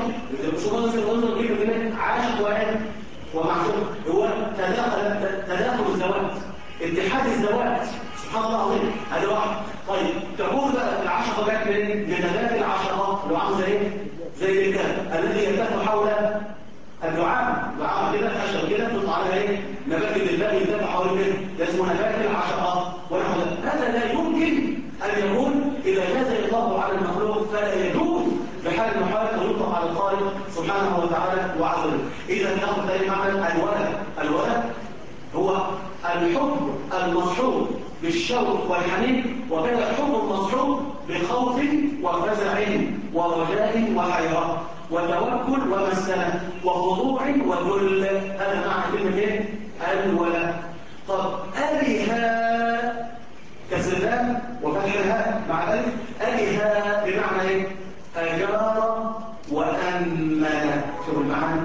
عاشق ومعشوق هو تداخل الذوات، اتحاد الذوات سبحان الله العظيم. هذا واحد. طيب تقول بقى العشقه جت من نبات العشقه اللي هو عامل زي الكلب الذي يلتف حول الدعاء كده خشب كده تطلع عليها نبات الباقي يلتف حول كده، ده اسمه نبات العشقه. هذا لا يمكن ان يكون اذا جاز الله على المخلوق فلا يجوز بحال المحال ان يطلق على الخالق سبحانه وتعالى وعز وجل. اذا ناخذ ثاني معنى الولد هو الحب المصحوب بالشوق والحنين، وكان الحب المصحوب بخوف وفزع ورجاء وحيرة وتوكل ومسكنة وخضوع وذل. هذا معنى كلمة ايه؟ الولد. طب ألها كسلام وفتحها مع الألف، ألها بمعنى ايه؟ أجار وأمن. شوفوا المعنى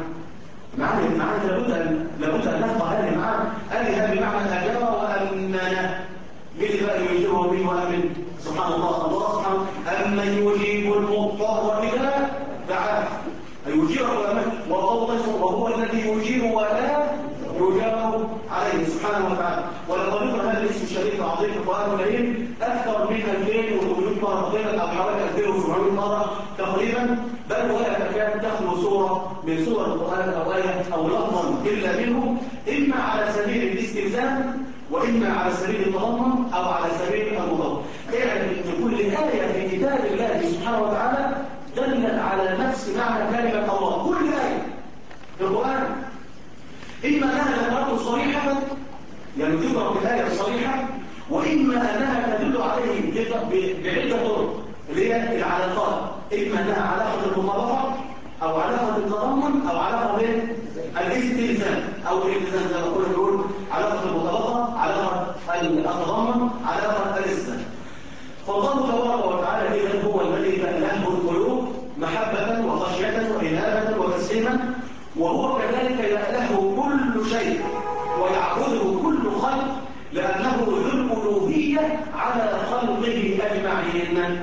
لابد أن نفقه هذه المعنى. ألها بمعنى أجار وأمن. مين بقى يجيبه به وأمن؟ سبحان الله سبحانه. أمن يجيب المضطر إذا دعاه، يجير وأمن، وهو الذي يجير ولا يجار عليه سبحانه وتعالى. ولقد ذكر هذا الاسم الشريف العظيم في القرآن الكريم أكثر من 2800 مرة تقريبا، أو حوالي 2700 مرة تقريبا، بل ولا تكاد تخلو سورة من سور القرآن أو آية أو لفظا إلا منه، إما على سبيل الاستلزام وإما على سبيل التضمن أو على سبيل المضاد. اعلم أن كل آية في كتاب الله سبحانه وتعالى دلت على نفس معنى كلمة الله. كل آية في القرآن إما أنها ذكرته صريحة يعني تذكر بالآية الصريحة، وإما أنها تدل عليه بعدة طرق اللي هي العلاقات، إما أنها علاقة المطابقة أو علاقة التضمن أو علاقة الاستلزام أو الالتزام زي ما كنا بنقول علاقة المطابقة، علاقة التضمن، علاقة الاستلزام. فالله تبارك وتعالى إذا هو الذي له القلوب محبة وخشية وإنابة وتسليما، وهو كذلك له كل شيء ويعبده كل خلق، لأنه ذو الألوهية على خلقه أجمعين.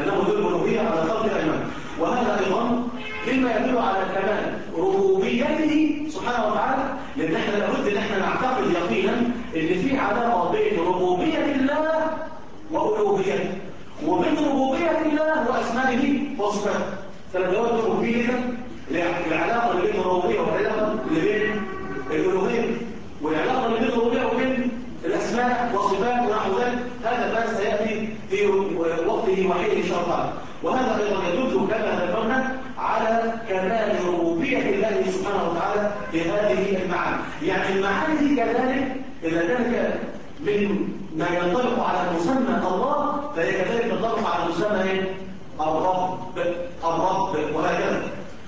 وهذا أيضا مما يدل على كمال ربوبيته سبحانه وتعالى، لأن احنا لابد ان احنا نعتقد يقينا ان في علاقة بين ربوبية الله وألوهيته، وبين ربوبية الله وأسمائه وصفاته. فالجواب ربوبية العلاقة اللي بين الربوبية والعلاقة اللي بين الألوهية، والعلاقة اللي بين الربوبية وبين الأسماء والصفات ونحو ذلك، هذا ما سيأتي في وقته وحين إن شاء الله. وهذا أيضا يدل كما ذكرنا على كمال ربوبية الله سبحانه وتعالى في هذه المعاني. يعني المعاني دي كذلك إذا كانت من ما ينطبق على مسمى الله، فهي كذلك تنطبق على مسمى الرب وهكذا.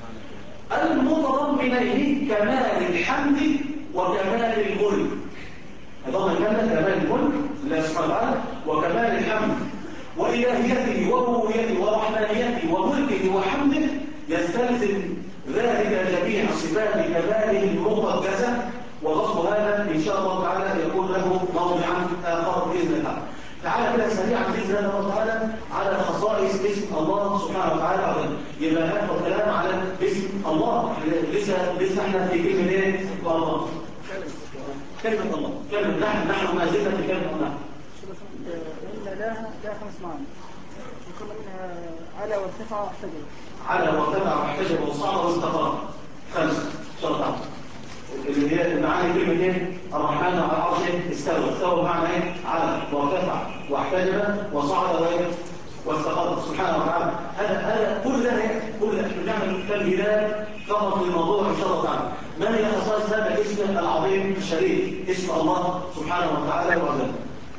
المتضمنين كمال الحمد وكمال الملك. أيضا كمال الملك لله سبحانه وتعالى وكمال الحمد، وإلهيته وربوبيته ورحمانيته وملكه وحمده يستلزم ذلك جميع صفات كماله المقدسة، ووصف هذا إن شاء الله تعالى يكون له موضعا آخر بإذن الله. تعالى كده سريعا بإذن الله تعالى على خصائص اسم الله سبحانه وتعالى. يبقى ناخد كلام على اسم الله. لسه احنا في كلمة ايه؟ الله. كلمة الله. نحن ما زلنا في كلمة الله. إن لها خمس معاني. يقول منها على وارتفع واحتجب. على وارتفع واحتجب وصعد واستقر. 5 شرطات. اللي هي المعاني كلمة ايه؟ الرحمن على العرش استوى. استوى بمعنى ايه؟ على وارتفع واحتجب وصعد واستقر سبحانه وتعالى. هذا كل ده احنا بنعمل تمهيدات فقط للموضوع ان شاء الله تعالى. ما هي خصائص هذا الاسم العظيم الشريف اسم الله سبحانه وتعالى وعلا؟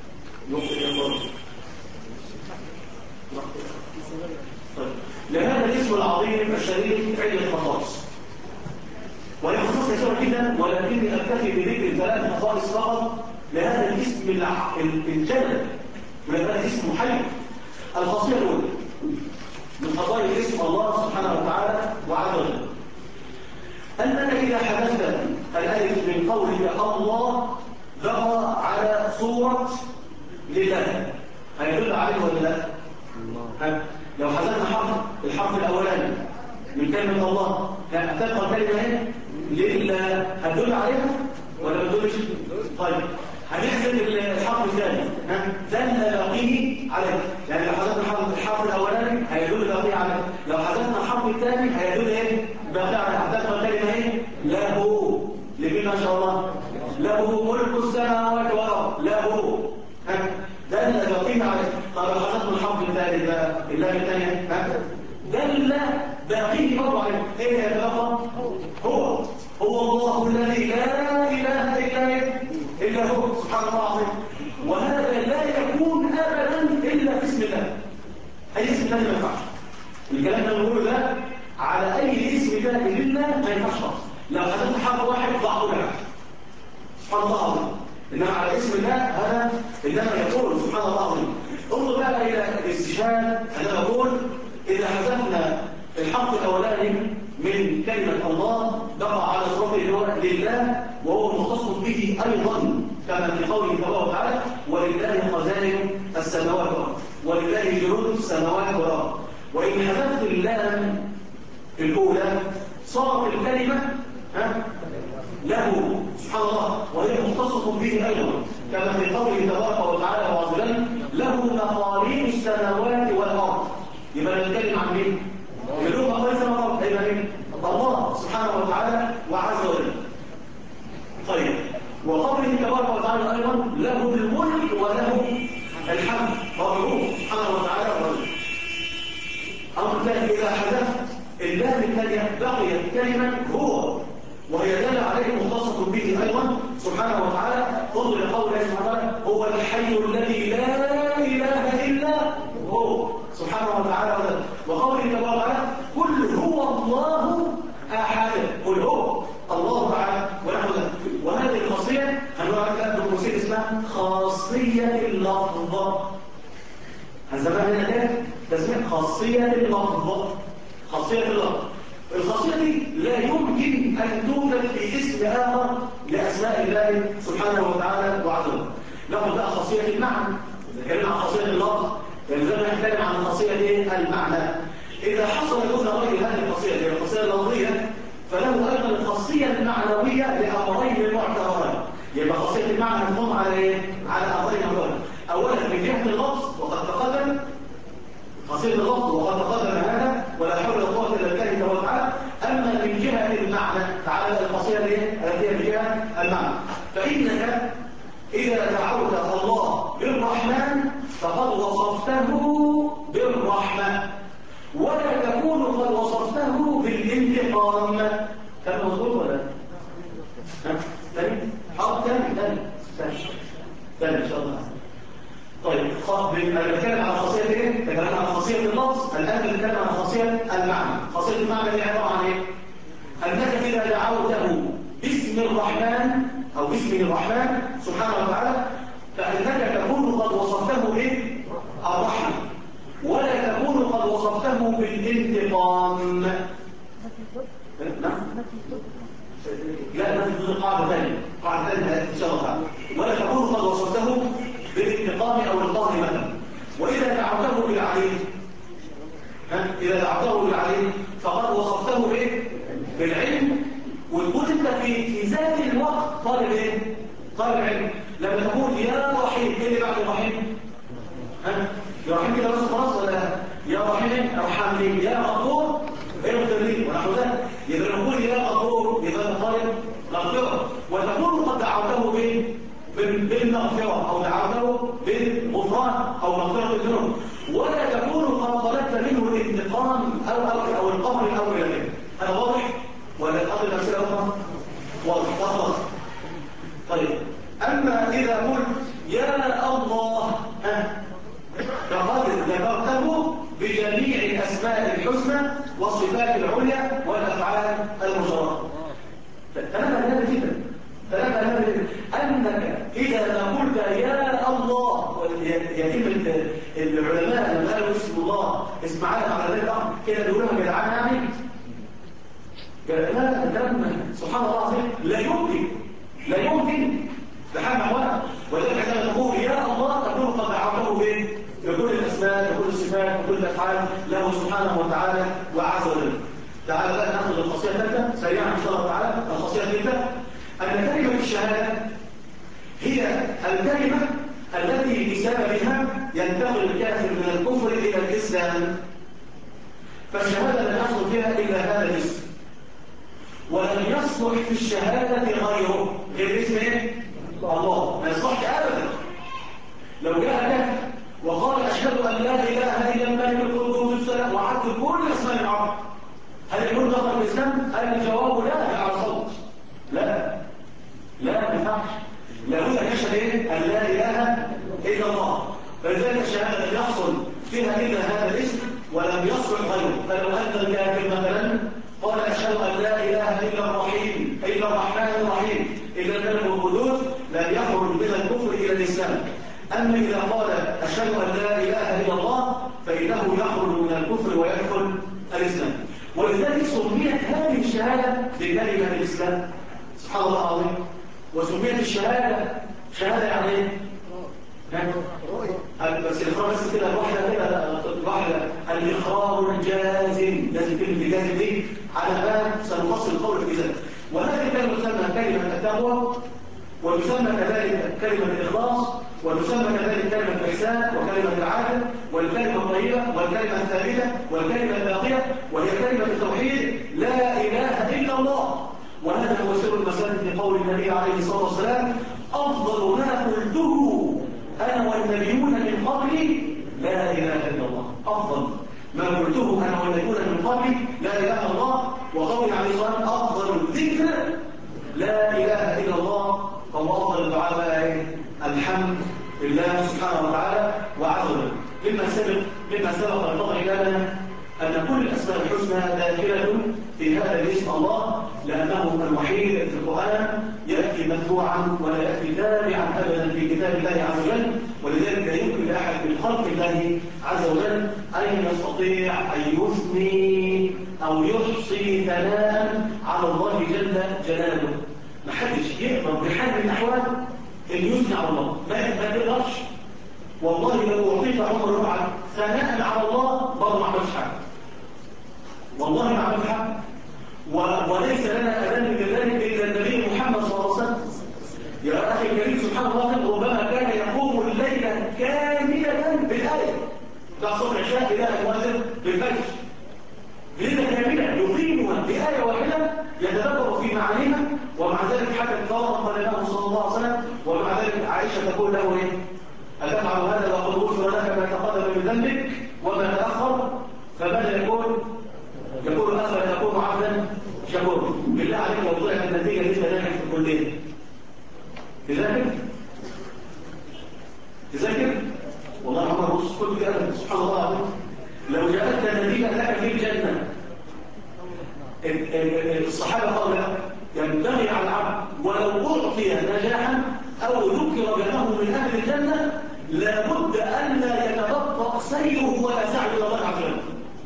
لهذا الاسم العظيم الشريف عدة خصائص، وهي خصائص كثيرة جدا، ولكني اكتفي بذكر 3 خصائص فقط لهذا الاسم الجلل، ولهذا الاسم محير. الخاصية الأولى من خصائص اسم الله سبحانه وتعالى وعز وجل أنك إذا حدثت الألف من قولك الله ظهر على صورة لله، هيدل عليه ولا لا؟ لو حدثنا الحرف الأولاني من كلمة الله هتبقى كلمة ايه؟ لله، هتدل عليها ولا ما تدلش؟ طيب هنحسب الحرف الثاني دل باقيه عليه، يعني لو حذفنا الحرف الاولاني هيدل باقيه عليه، لو حذفنا الحرف الثاني هيدل ايه؟ باقيه عليه. هتبقى كلمه ايه؟ له، لمين ما شاء الله؟ له ملك السماوات والارض، له دل باقيه عليه. طب لو حذفنا الحرف الثالث بقى اللام الثانيه دل باقيه برضه عليه، ايه يا ترى؟ هو الله الذي لا اله الا هو سبحانه وتعالى. وهذا لا يكون ابدا الا باسم الله. اي اسم الله ما ينفعش. الكلام اللي بنقوله ده على اي اسم ثاني لله ما ينفعش. لو حذفت حرف واحد ضعه لك سبحان الله العظيم، انما على اسم الله هذا انما يقول سبحان الله العظيم. انظر بقى الى الاستشهاد. انا بقول اذا حذفنا الحرف الاولاني من كلمه الله بقى على صورته لله، وهو مختص به ايضا كما في قوله تبارك وتعالى ولله خزائن السماوات والارض ولله جنود السماوات والارض. وان حذفت اللام الاولى صارت الكلمه له سبحان الله، وهي مختصة به أيضا كما في قوله تبارك وتعالى وعز وجل له مقاليد السماوات والأرض. يبقى نتكلم عن مين؟ له مقاليد السماوات والأرض أيضا مين؟ الله سبحانه وتعالى وعز وجل. طيب وقوله تبارك وتعالى أيضا له الملك وله الحمد، ربه سبحانه وتعالى وعز وجل. أمر ثاني إذا حذفت اللام الثانية بقيت كلمة هو، وهي دل عليه مختصة به أيضا سبحانه وتعالى. انظر لقوله سبحانه وتعالى هو الحي الذي لا إله إلا هو سبحانه وتعالى. وقوله تبارك وتعالى قل هو الله أحد، قل هو الله أحد ونحو ذلك. وهذه الخاصية هنقول عليها بالخاصية اسمها خاصية اللفظ. هنسميها هنا كده تسمية خاصية اللفظ. خاصية اللفظ الخاصية دي لا يمكن أن توجد في اسم آخر لأسماء الله سبحانه وتعالى وعز وجل. ناخد بقى خاصية المعنى. نتكلم عن خاصية اللفظ لازم نتكلم عن خاصية المعنى. إذا حصل دون غير هذه الخاصية هي الخاصية اللفظية فله أيضا الخاصية المعنوية لأمرين معتبرين. يبقى خاصية المعنى هتقوم على إيه؟ على أمرين معتبرين. أولا من جهة اللفظ وقد تقدم خاصية اللفظ وقد تقدم هذا ولا حول ولا قوة إلا بالله تبارك وتعالى. أما من جهة المعنى تعالى الخاصية التي هي من جهة المعنى، فإنك إذا دعوت الله بالرحمن فقد وصفته بالرحمة، ولا تكون قد وصفته بالانتقام. كان مظبوط ولا ثاني؟ ثاني إن شاء الله. طيب أنا بتكلم على خاصية ايه؟ بتكلم على خاصية اللفظ، الآن بنتكلم على خاصية المعنى. خاصية المعنى دي عبارة عن ايه؟ أنك إذا دعوته باسم الرحمن أو باسم الرحمن سبحانه وتعالى فإنك تكون قد وصفته بالرحمة ولا تكون قد وصفته بالانتقام. لا نفذ قاعدة ثانية إن شاء الله تعالى. ولا تكون قد وصفته بالانتقام أو القهر مثلا. وإذا دعوته بالعليم إذا دعوته بالعليم فقد وصفته بالعلم، وتكون أنت في ذات الوقت طالب إيه؟ طالب علم. لما تقول يا رحيم إيه اللي بعد الرحيم؟ يا رحيم كده بس خلاص ولا يا رحيم ارحمني يا غفور اغفر لي ونحو ذلك. يبقى نقول يا غفور يبقى طالب مغفرة، وتكون قد دعوته بالمغفرة أو دعوته بالغفران أو مغفرة الذنوب، ولا تكون الإتقان أو القهر الأول إلى هذا واضح ولا الأمر الأمثلة أخرى؟ واضح. طيب أما إذا قلت يا الله فقد ذكرته بجميع الأسماء الحسنى والصفات العليا والأفعال المشرفة. ثلاثة جدا أنك إذا قلت يا الله يتم العلماء لما قالوا اسم الله اسم عالم على ذلك كده بيقولوا يا جدعان يعني لا سبحان الله العظيم لا يمكن بحال أحوال. ولذلك عندما تقول يا الله تكون قد عرفه بكل الأسماء بكل الصفات بكل الأفعال له سبحانه وتعالى وعز وجل. تعالى بقى ناخذ الخاصية الثالثة سريعا إن شاء الله تعالى. الخاصية الثالثة أن كلمة الشهادة هي الكلمة التي بسببها ينتقل الكافر من الكفر إلى الإسلام. فالشهادة لم يحصل فيها إلا هذا الاسم، ولم يصلح في الشهادة غيره غير اسم ايه؟ الله. ما يصلحش أبدا. لو جاء كافر وقال أشهد أن لا إله إلا الملك القدوس السلام وعد كل أسماء العرب، هل يكون دخل الإسلام؟ الجواب لا على صوت. لا ما ينفعش. لابد أن يشهد إيه؟ أن لا إله إلا الله. فلذلك الشهادة لم يحصل فيها إلا هذا الاسم ولم يصلح غيره. فلو أن الكافر مثلا قال أشهد أن لا إله إلا الرحيم إلا الرحمن الرحيم إلا الملك القدوس لم يخرج من الكفر إلى الإسلام. أما إذا قال أشهد أن لا إله إلا الله فإنه يخرج من الكفر ويدخل الإسلام. ولذلك سميت هذه الشهادة بكلمة الإسلام. سبحان الله العظيم. وسميت الشهادة شهادة يعني ايه؟ بس الإقرار بس كده الواحدة الإقرار الجازم. لازم كلمة الجازم دي على ما سنفصل القول في ذلك. وهذه الكلمة تسمى كلمة التقوى، وتسمى كذلك كلمة الإخلاص، وتسمى كذلك كلمة الإحسان وكلمة العدل والكلمة الطيبة والكلمة الثابتة والكلمة الباقية، وهي كلمة التوحيد لا إله إلا الله. وهذا هو سر المسألة في قول النبي عليه الصلاة والسلام أفضل ما قلته أنا والنبيون من قبلي لا إله إلا الله. أفضل ما قلته أنا والنبيون من قبلي لا إله إلا الله. وقول عليه الصلاة والسلام أفضل الذكر لا إله إلا الله. فهو أفضل الدعاء الحمد لله سبحانه وتعالى وعز وجل. مما سبق الفضل لنا أن كل الأسماء الحسنى داخلة في هذا الاسم الله، لأنه الوحيد في القرآن يأتي متبوعا ولا يأتي تابعا أبدا في كتاب الله عز وجل. ولذلك لا يمكن لأحد من خلق الله عز وجل أن يستطيع أن يثني أو يحصي ثناء على الله جل جلاله. ما حدش يقدر بحال من الأحوال أن يثني على الله، ما يقدرش. والله لو أعطيت عمر ربعا ثناء على الله برضه ما عملش حاجة. والله ما عملت حاجة. وليس لنا أذان بذلك إلا النبي محمد صلى الله عليه وسلم. يا أخي الكريم سبحان الله ربما كان يقوم الليل كاملة بالآية. ده صبح العشاء إلى المؤذن بالفجر. ليلة كاملة يقيمها بآية واحدة يتدبر في معانيها، ومع ذلك حتى فرق له صلى الله عليه وسلم. ومع ذلك عائشة تقول له ايه؟ أتفعل هذا وقد غفر لك ما تقدم من ذنبك وما تأخر؟ فماذا يقول أسفل يكون عبدا شكورا. بالله عليك لو طلعت النتيجة لسه داخل في الكلية تذاكر والله عمر بص كل كده سبحان الله العظيم. لو جاءتك النتيجة لك في الجنة الصحابة قالوا ينبغي على العبد ولو أعطي نجاحا أو ذكر بأنه من أهل الجنة لابد أن لا يتبطأ سيره ولا سعي إلى الله عز وجل.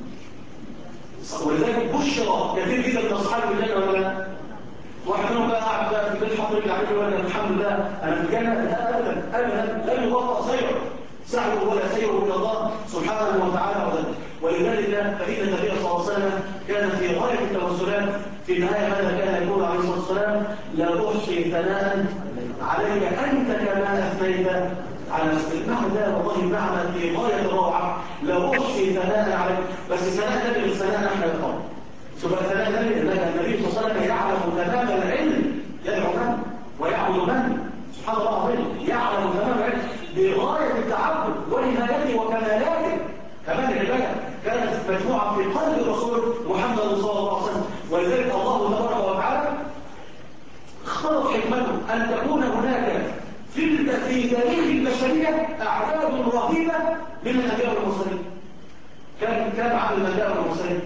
ولذلك بشرى كثير جدا من أصحاب الجنة ولا لا؟ واحد منهم بقى قاعد في البيت حاطط رجل عليه ولا الحمد لله أنا في الجنة؟ لا أبدا لن يبطأ سيره سعيه ولا سيره إلى الله سبحانه وتعالى وذلك. ولذلك فإن النبي صلى الله عليه وسلم كان في غاية التوسلات. في النهاية ماذا كان يقول عليه الصلاة والسلام؟ لا أحصي ثناء عليك أنت كما أثنيت على نفسك. المعنى ده والله معنى في غاية الروعة. لا أحصي ثناء عليك، بس ثناء ده من الثناء نحن القوم. شوف الثناء ده النبي صلى الله عليه وسلم يعلم تمام العلم يدعو من ويعبد من. سبحان الله العظيم. يعلم تمام العلم بغاية التعبد ونهايته وكمالاته. كمان العبادة كانت مجموعة في قلب الرسول محمد صلى الله عليه وسلم. ولذلك الله تبارك وتعالى اختار حكمته أن تكون هناك في تاريخ البشرية أعداد رهيبة من الأنبياء والمرسلين. كم عدد الأنبياء والمرسلين؟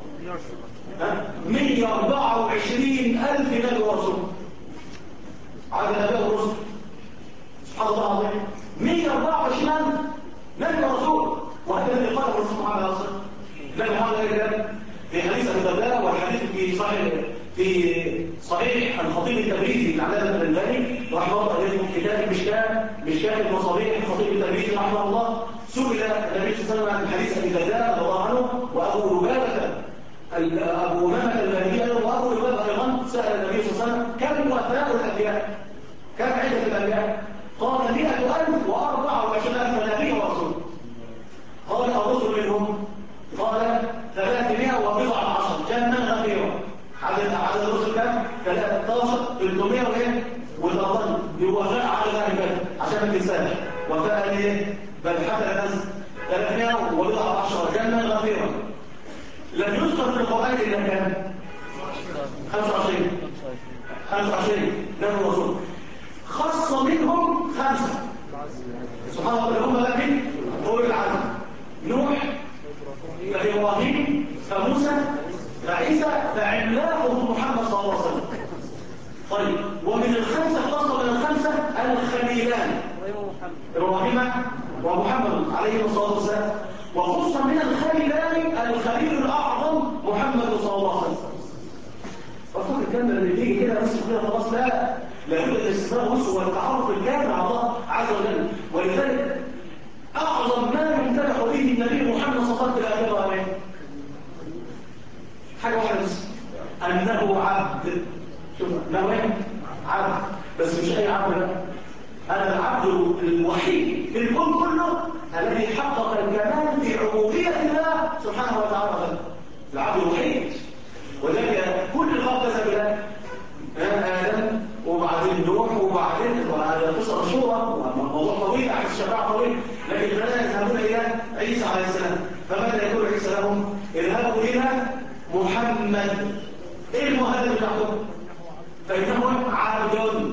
124,000 نبي ورسول. عدد الأنبياء والرسل سبحان الله العظيم 124,000 نبي ورسول. وهذا الذي قاله الرسول محمد صلى الله عليه وسلم. لكن هذا في حديث أبي الدرداء والحديث في صحيح الخطيب التبريزي العلامة الألباني رحمه الله عليه كتاب مشكاة المصابيح الخطيب التبريزي رحمه الله. سئل النبي صلى الله عليه وسلم عن حديث أبي الدرداء رضي الله عنه وأبو لبابة أبو أمامة الباهلي وأبو لبابة أيضا سأل النبي صلى الله عليه وسلم كم وفاء الأنبياء؟ كم عدة الأنبياء؟ قال 124,000 نبي ورسول. قال الرسل منهم؟ قال 310 جنة غفيرة. عدد الرسل كم؟ 13 300 وايه؟ والأطن بوفاء على ذلك عشان ما تنساش وفاء ايه؟ بل حتى الناس 310 جنة غفيرة. لم يذكر في القرآن إلا كم؟ 25 نبي ورسول. خص منهم 5 سبحان الله هم لكن أولي العزم نوح فإبراهيم فموسى فعيسى فعملاقهم محمد صلى الله عليه وسلم. طيب ومن الخمسة خاصة من الخمسة الخليلان إبراهيم ومحمد عليه الصلاة والسلام. وخص من الخليلان الخليل الأعظم محمد صلى الله عليه وسلم. فقط الكلمة اللي بيجي كده بس كده خلاص لا لابد الاستثناء وصول والتعرف الكامل على الله عز وجل. ولذلك أعظم ما يمتدح به النبي محمد صلى الله عليه وسلم حاجة واحدة بس أنه عبد. شوف أنه ايه؟ عبد بس مش أي عبد لا. أنا العبد الوحيد في الكون كله الذي حقق الكمال في عبودية الله سبحانه وتعالى. العبد الوحيد. وذلك كل خلق كذا آدم وبعدين نوح وبعدين قصة مشهورة وموضوع طويل عن الشفاعة طويل. لكن فلا يذهبون إلى عيسى عليه السلام. فماذا يقول عيسى لهم؟ اذهبوا إلى محمد. إيه المهدد بتاعهم؟ فإنه عبد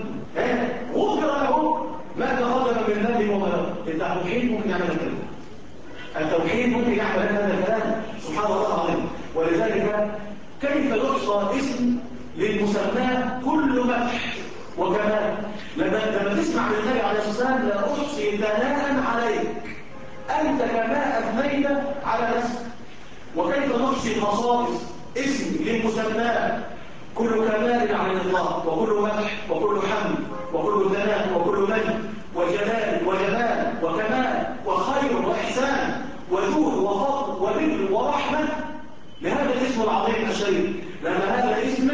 غفر له ما تقدم من ذنبه وما له. التوحيد ممكن يعمل كده. التوحيد ممكن يعمل هذا الكلام سبحان الله العظيم. ولذلك كيف يحصى اسم للمسمى كل مدح وكمال. لما تسمع من النبي عليه الصلاه والسلام لا احصي ثناء عليك انت كما اثنيت على نفسك. وكيف نحصي خصائص اسم للمسمى كل كمال على الاطلاق وكل مدح وكل حمد وكل ثناء وكل مجد وجلال وجمال وكمال وخير واحسان وجود وفضل وبر ورحمه لهذا الاسم العظيم الشريف. لأن هذا الاسم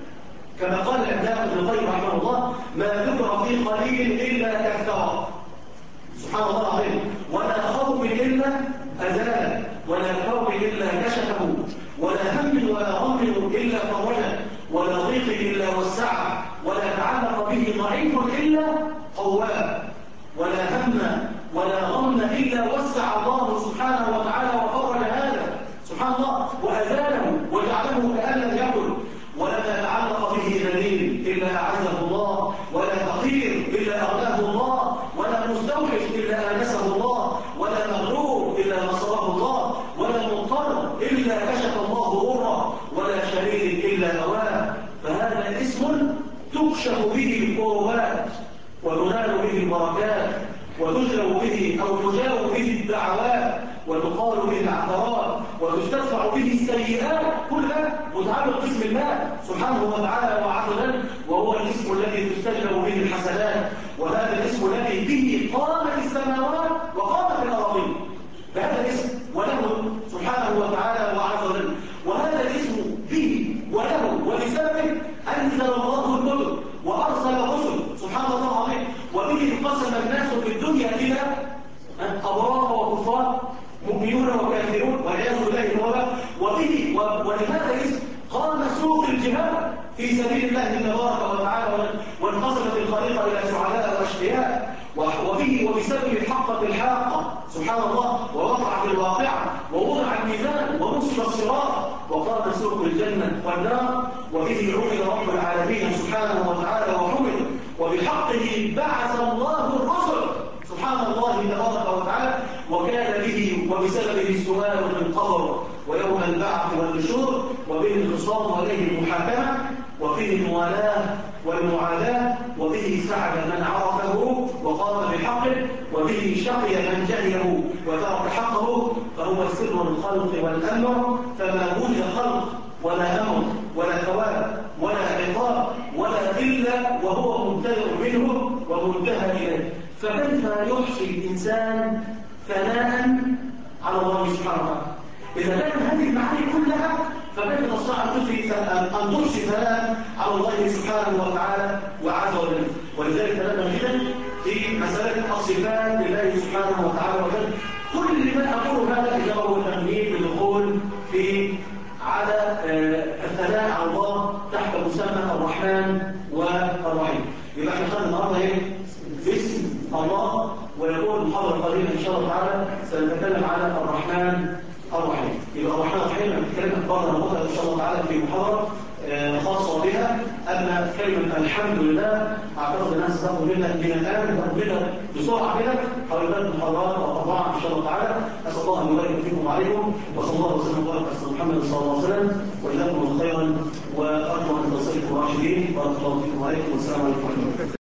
كما قال العلامة ابن القيم رحمه الله ما ذكر في قليل إلا كثر سبحان الله العظيم. ولا خوف إلا أزال ولا كرب إلا كشفه ولا هم ولا غم إلا فرجه ولا ضيق إلا وسعه ولا تعلق به ضعيف إلا قواه ولا هم ولا غم إلا وسع الله سبحانه وتعالى وفرج هذا سبحان الله وأزاله وجعله كأن لم يكن. ولا تعلق به ذليل إلا أعزه الله ولا فقير إلا أغناه الله ولا مستوحش إلا آنسه الله ولا مغلوب إلا نصره الله ولا مضطر إلا كشف الله ضره ولا شريك إلا هواه. فهذا اسم تكشف به الكربات وتنال به البركات وتجلب به أو تجاوب به الدعوات وتقال به العثرات وتستدفع به السيئات. كل ده متعلق باسم الله سبحانه وتعالى وعز وجل. وهو الاسم الذي تستجلب به الحسنات. وهذا الاسم الذي به قامت السماوات وقامت الأراضين. بهذا الاسم وله سبحانه وتعالى وعز وجل. وهذا الاسم به وله ولسببه أنزل الله الكتب وأرسل الرسل سبحان الله العظيم. وبه انقسم الناس في الدنيا إلى أبرار وكفار مؤمنون وكافرون والعياذ بالله تعالى. وبه ولهذا الاسم قام سوق الجهاد في سبيل الله تبارك وتعالى وانقسمت الخليقة إلى سعداء وأشقياء. وبه وبسبب الحقة الحاقة سبحان الله ووقعت الواقعة ووضع الميزان ونصب الصراط وقام سوق الجنة والنار، وبه عمل رب العالمين سبحانه وتعالى وحمد، وبحقه بعث الله الرسل سبحان الله تبارك وتعالى، وكان به وبسببه السؤال في القبر ويوم البعث والنشور، وبه الخصام وإليه المحاكمة، وفيه الموالاة والمعاداة، وبه سعد من عرفه وقام بحقه، وبه شقي من جهله وترك حقه، فهو سر الخلق والأمر، فما وجد خلق ولا أمر ولا ثواب ولا عقاب ولا إلا وهو مبتدئ منه ومنتهى إليه. فكيف يحصي الإنسان ثناء على الله سبحانه وتعالى؟ إذا كانت هذه المعاني كلها فكيف تستطيع أن تحصي ثناء على الله سبحانه وتعالى وعز وجل؟ ولذلك تكلمنا جدا في مسألة الصفات لله سبحانه وتعالى وجل. كل ما أقول هذا إذا هو تمهيد للدخول في على الثناء على الله تحت مسمى الرحمن والرحيم. يبقى احنا خدنا النهارده ايه؟ باسم الله، ويكون المحاضرة القادمة إن شاء الله تعالى سنتكلم على الرحمن الرحيم. يبقى الرحمن الرحيم هنتكلم بعض المواضيع إن شاء الله تعالى في محاضرة خاصة بها. أما كلمة الحمد لله أعتقد الناس ستأخذ منها الآن بسرعة كده حوالي 3 محاضرات أو 4 إن شاء الله تعالى. أسأل الله أن يبارك فيكم وعليكم، وصلى الله وسلم وبارك على محمد صلى الله عليه وسلم، وجزاكم الله خيرا، وأرجو أن تصلوا الراشدين. بارك الله فيكم وعليكم، والسلام عليكم ورحمة الله.